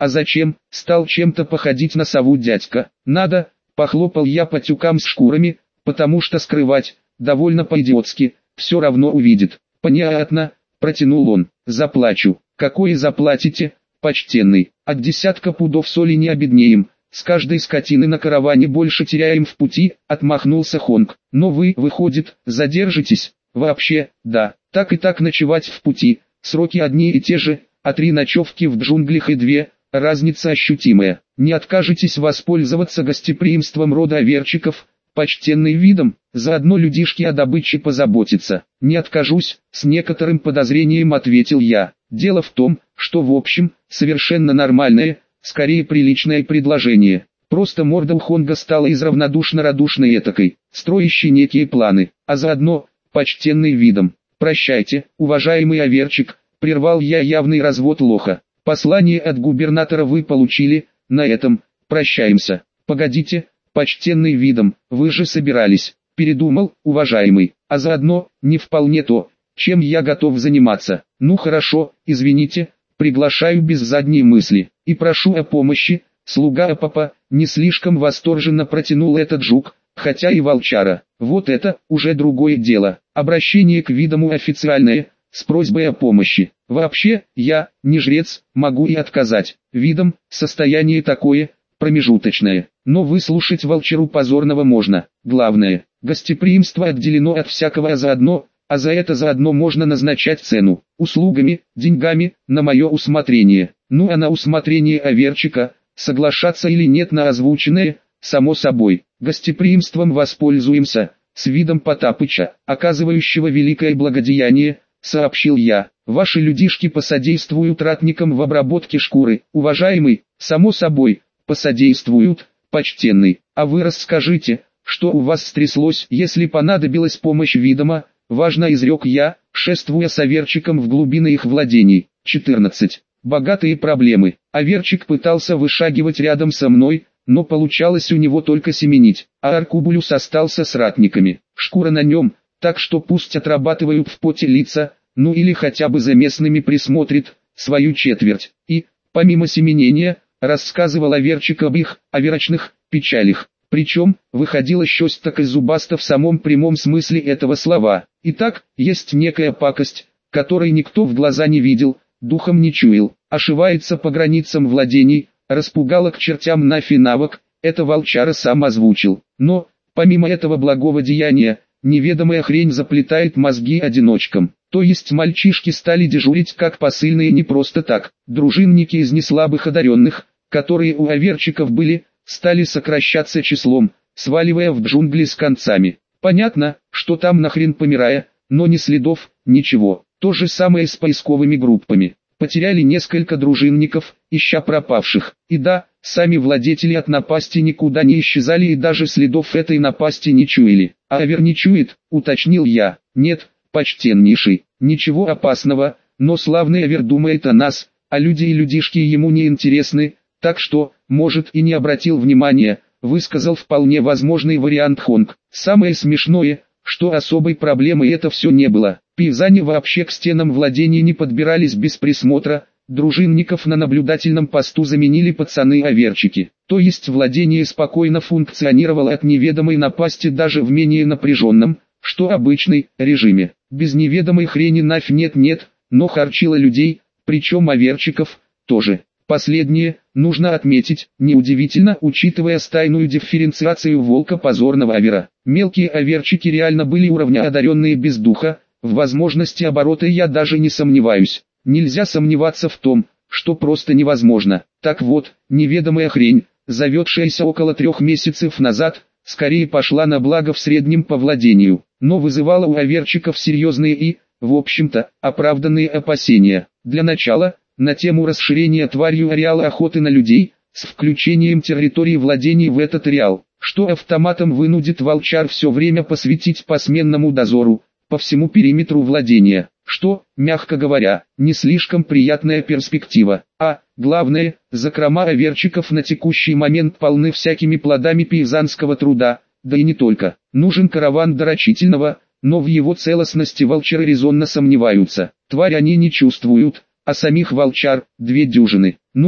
А зачем? Стал чем-то походить на сову дядька. Надо, похлопал я по тюкам с шкурами, потому что скрывать, довольно по-идиотски, все равно увидит. Понятно, протянул он, заплачу. Какое заплатите, почтенный? От десятка пудов соли не обеднеем, с каждой скотины на караване больше теряем в пути, отмахнулся Хонг. Но вы, выходит, задержитесь? Вообще, да, так и так ночевать в пути, сроки одни и те же, а три ночевки в джунглях и две, разница ощутимая. Не откажетесь воспользоваться гостеприимством рода Аверчиков, почтенный видом, заодно людишки о добыче позаботиться. Не откажусь, с некоторым подозрением ответил я. Дело в том, что в общем, совершенно нормальное, скорее приличное предложение. Просто морда у Хонга стала из равнодушно-радушной этакой, строящей некие планы, а заодно, почтенный видом. Прощайте, уважаемый Аверчик, прервал я явный развод лоха. Послание от губернатора вы получили, на этом, прощаемся. Погодите, почтенный видом, вы же собирались. Передумал, уважаемый, а заодно, не вполне то, чем я готов заниматься. Ну хорошо, извините, приглашаю без задней мысли, и прошу о помощи. Слуга Апапа, не слишком восторженно протянул этот жук, хотя и волчара. Вот это, уже другое дело, обращение к видому официальное, с просьбой о помощи. Вообще, я, не жрец, могу и отказать. Видом, состояние такое, промежуточное. Но выслушать волчару позорного можно. Главное, гостеприимство отделено от всякого, а заодно, а за это заодно можно назначать цену. Услугами, деньгами, на мое усмотрение. Ну а на усмотрение Аверчика, соглашаться или нет на озвученное, само собой. Гостеприимством воспользуемся, с видом Потапыча, оказывающего великое благодеяние, сообщил я. Ваши людишки посодействуют ратникам в обработке шкуры, уважаемый, само собой, посодействуют, почтенный. А вы расскажите, что у вас стряслось, если понадобилась помощь видома, важно изрек я, шествуя с Аверчиком в глубины их владений. четырнадцать. Богатые проблемы. Аверчик пытался вышагивать рядом со мной, но получалось у него только семенить, а Аркубулюс остался с ратниками. Шкура на нем, так что пусть отрабатывают в поте лица, ну или хотя бы за местными присмотрит, свою четверть. И, помимо семенения, рассказывал Аверчик об их, аверочных, печалях. Причем, выходило щось-так из зубаста в самом прямом смысле этого слова. Итак, есть некая пакость, которой никто в глаза не видел, духом не чуял, ошивается по границам владений, распугала к чертям нафи навык, это волчара сам озвучил. Но, помимо этого благого деяния, неведомая хрень заплетает мозги одиночкам. То есть мальчишки стали дежурить как посыльные не просто так. Дружинники из неслабых одаренных, которые у Аверчиков были, стали сокращаться числом, сваливая в джунгли с концами. Понятно, что там нахрен помирая, но ни следов, ничего. То же самое с поисковыми группами. Потеряли несколько дружинников, ища пропавших. И да, сами владетели от напасти никуда не исчезали и даже следов этой напасти не чуяли. А Авер не чует, уточнил я. Нет, почтеннейший, ничего опасного, но славный Авер думает о нас, а люди и людишки ему не интересны, так что, может и не обратил внимания, высказал вполне возможный вариант Хонг. Самое смешное, что особой проблемой это все не было. Пейзане вообще к стенам владений не подбирались без присмотра, дружинников на наблюдательном посту заменили пацаны-аверчики. То есть владение спокойно функционировало от неведомой напасти даже в менее напряженном, что обычной, режиме. Без неведомой хрени нафь нет-нет, но харчило людей, причем аверчиков, тоже. Последнее, нужно отметить, неудивительно, учитывая стайную дифференциацию волка позорного авера. Мелкие аверчики реально были уровня одаренные без духа, в возможности оборота я даже не сомневаюсь. Нельзя сомневаться в том, что просто невозможно. Так вот, неведомая хрень, заведшаяся около трех месяцев назад, скорее пошла на благо в среднем по владению, но вызывала у аверчиков серьезные и, в общем-то, оправданные опасения. Для начала, на тему расширения тварью ареала охоты на людей, с включением территории владений в этот ареал, что автоматом вынудит волчар все время посвятить посменному дозору, по всему периметру владения, что, мягко говоря, не слишком приятная перспектива. А, главное, закрома аверчиков на текущий момент полны всякими плодами пейзанского труда, да и не только. Нужен караван до рачительного, но в его целостности волчары резонно сомневаются. Тварь они не чувствуют, а самих волчар, две дюжины. Ну,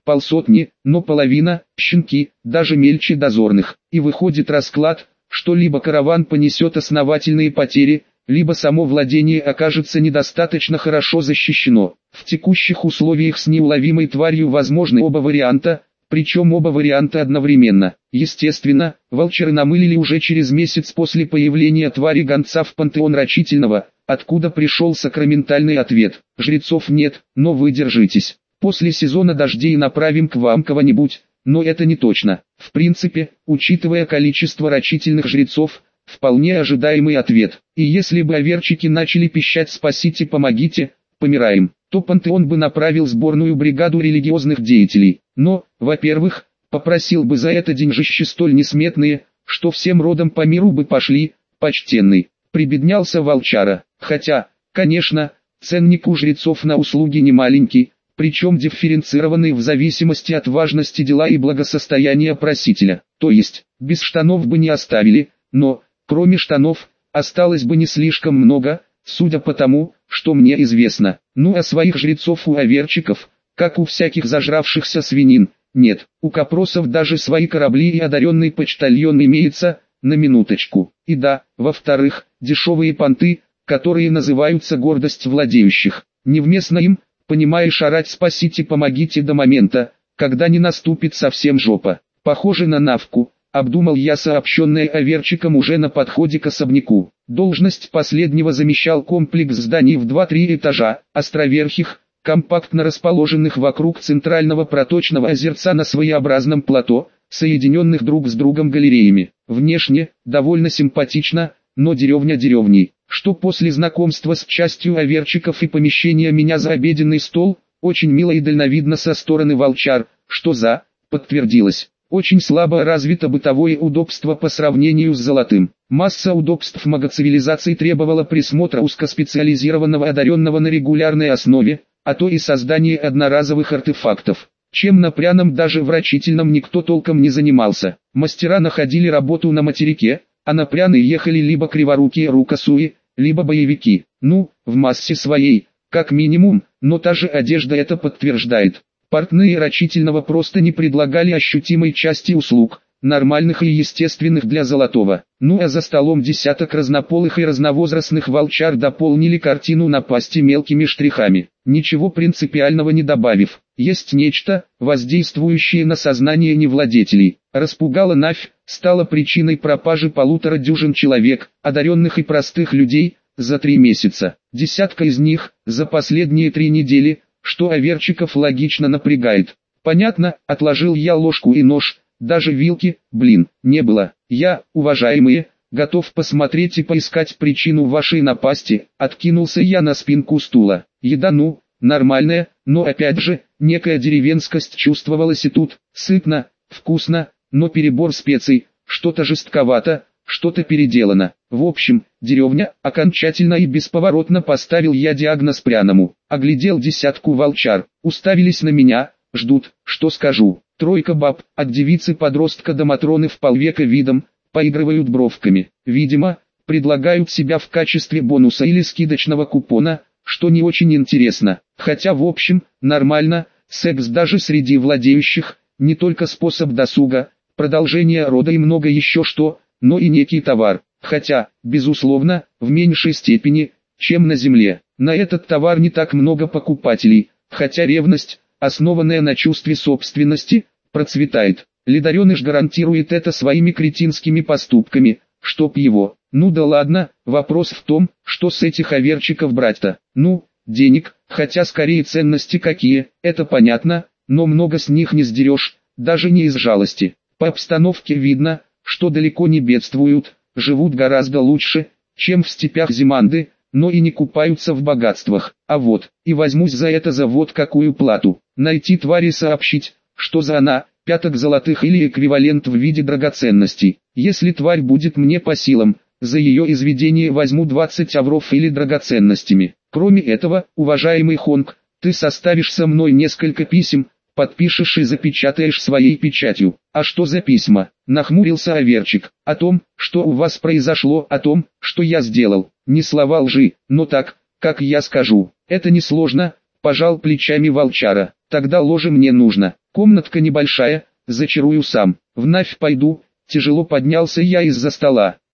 полсотни, но половина – щенки, даже мельче дозорных. И выходит расклад, что либо караван понесет основательные потери, либо само владение окажется недостаточно хорошо защищено. В текущих условиях с неуловимой тварью возможны оба варианта, причем оба варианта одновременно. Естественно, волчары намылили уже через месяц после появления твари гонца в пантеон Рачительного, откуда пришел сакраментальный ответ: жрецов нет, но вы держитесь. После сезона дождей направим к вам кого-нибудь, но это не точно. В принципе, учитывая количество рачительных жрецов, вполне ожидаемый ответ. И если бы оверчики начали пищать «спасите, помогите, помираем», то пантеон бы направил сборную бригаду религиозных деятелей. Но, во-первых, попросил бы за это деньжище столь несметные, что всем родом по миру бы пошли, почтенный. Прибеднялся волчара. Хотя, конечно, ценник у жрецов на услуги не маленький, причем дифференцированный в зависимости от важности дела и благосостояния просителя. То есть, без штанов бы не оставили, но, кроме штанов, осталось бы не слишком много, судя по тому, что мне известно. Ну а своих жрецов у оверчиков, как у всяких зажравшихся свинин, нет. У копросов даже свои корабли и одаренный почтальон имеется, на минуточку. И да, во-вторых, дешевые понты, которые называются гордость владеющих. Невместно им, понимаешь, орать «спасите, помогите» до момента, когда не наступит совсем жопа. Похоже на навку, обдумал я сообщенное оверчиком уже на подходе к особняку. Должность последнего замещал комплекс зданий в два-три этажа, островерхих, компактно расположенных вокруг центрального проточного озерца на своеобразном плато, соединенных друг с другом галереями. Внешне, довольно симпатично, но деревня деревней. Что после знакомства с частью оверчиков и помещения меня за обеденный стол, очень мило и дальновидно со стороны волчар, что за, подтвердилось. Очень слабо развито бытовое удобство по сравнению с золотым. Масса удобств магоцивилизации требовала присмотра узкоспециализированного одаренного на регулярной основе, а то и создания одноразовых артефактов, чем на пряном даже врачительном никто толком не занимался. Мастера находили работу на материке, а на пряный ехали либо криворукие рукосуи, либо боевики. Ну, в массе своей, как минимум, но та же одежда это подтверждает. Портные рачительного просто не предлагали ощутимой части услуг, нормальных и естественных для золотого. Ну а за столом десяток разнополых и разновозрастных волчар дополнили картину напасти мелкими штрихами, ничего принципиального не добавив. Есть нечто, воздействующее на сознание невладетелей. Распугала Навь, стала причиной пропажи полутора дюжин человек, одаренных и простых людей, за три месяца. Десятка из них, за последние три недели, что оверчиков логично напрягает. Понятно, отложил я ложку и нож, даже вилки, блин, не было. Я, уважаемые, готов посмотреть и поискать причину вашей напасти. Откинулся я на спинку стула. Еда, ну, нормальная, но опять же, некая деревенскость чувствовалась и тут. Сытно, вкусно, но перебор специй, что-то жестковато, что-то переделано. В общем, деревня, окончательно и бесповоротно поставил я диагноз пряному. Оглядел десятку волчар, уставились на меня, ждут, что скажу. Тройка баб, от девицы-подростка до Матроны в полвека видом, поигрывают бровками. Видимо, предлагают себя в качестве бонуса или скидочного купона, что не очень интересно. Хотя в общем, нормально, секс даже среди владеющих, не только способ досуга, продолжение рода и много еще что, но и некий товар. Хотя, безусловно, в меньшей степени, чем на земле. На этот товар не так много покупателей, хотя ревность, основанная на чувстве собственности, процветает. Ледареныш гарантирует это своими кретинскими поступками, чтоб его. Ну да ладно, вопрос в том, что с этих оверчиков брать-то. Ну, денег, хотя скорее ценности какие, это понятно, но много с них не сдерешь, даже не из жалости. По обстановке видно, что далеко не бедствуют, живут гораздо лучше, чем в степях Зиманды, но и не купаются в богатствах. А вот, и возьмусь за это за вот какую плату. Найти тварь и сообщить, что за она, пяток золотых или эквивалент в виде драгоценностей. Если тварь будет мне по силам, за ее изведение возьму двадцать авров или драгоценностями. Кроме этого, уважаемый Хонг, ты составишь со мной несколько писем, подпишешь и запечатаешь своей печатью. А что за письма? Нахмурился оверчик. О том, что у вас произошло, о том, что я сделал. Не слова лжи, но так, как я скажу. Это несложно, пожал плечами волчара. Тогда ложи мне нужно. Комнатка небольшая, зачарую сам. В Навь пойду. Тяжело поднялся я из-за стола.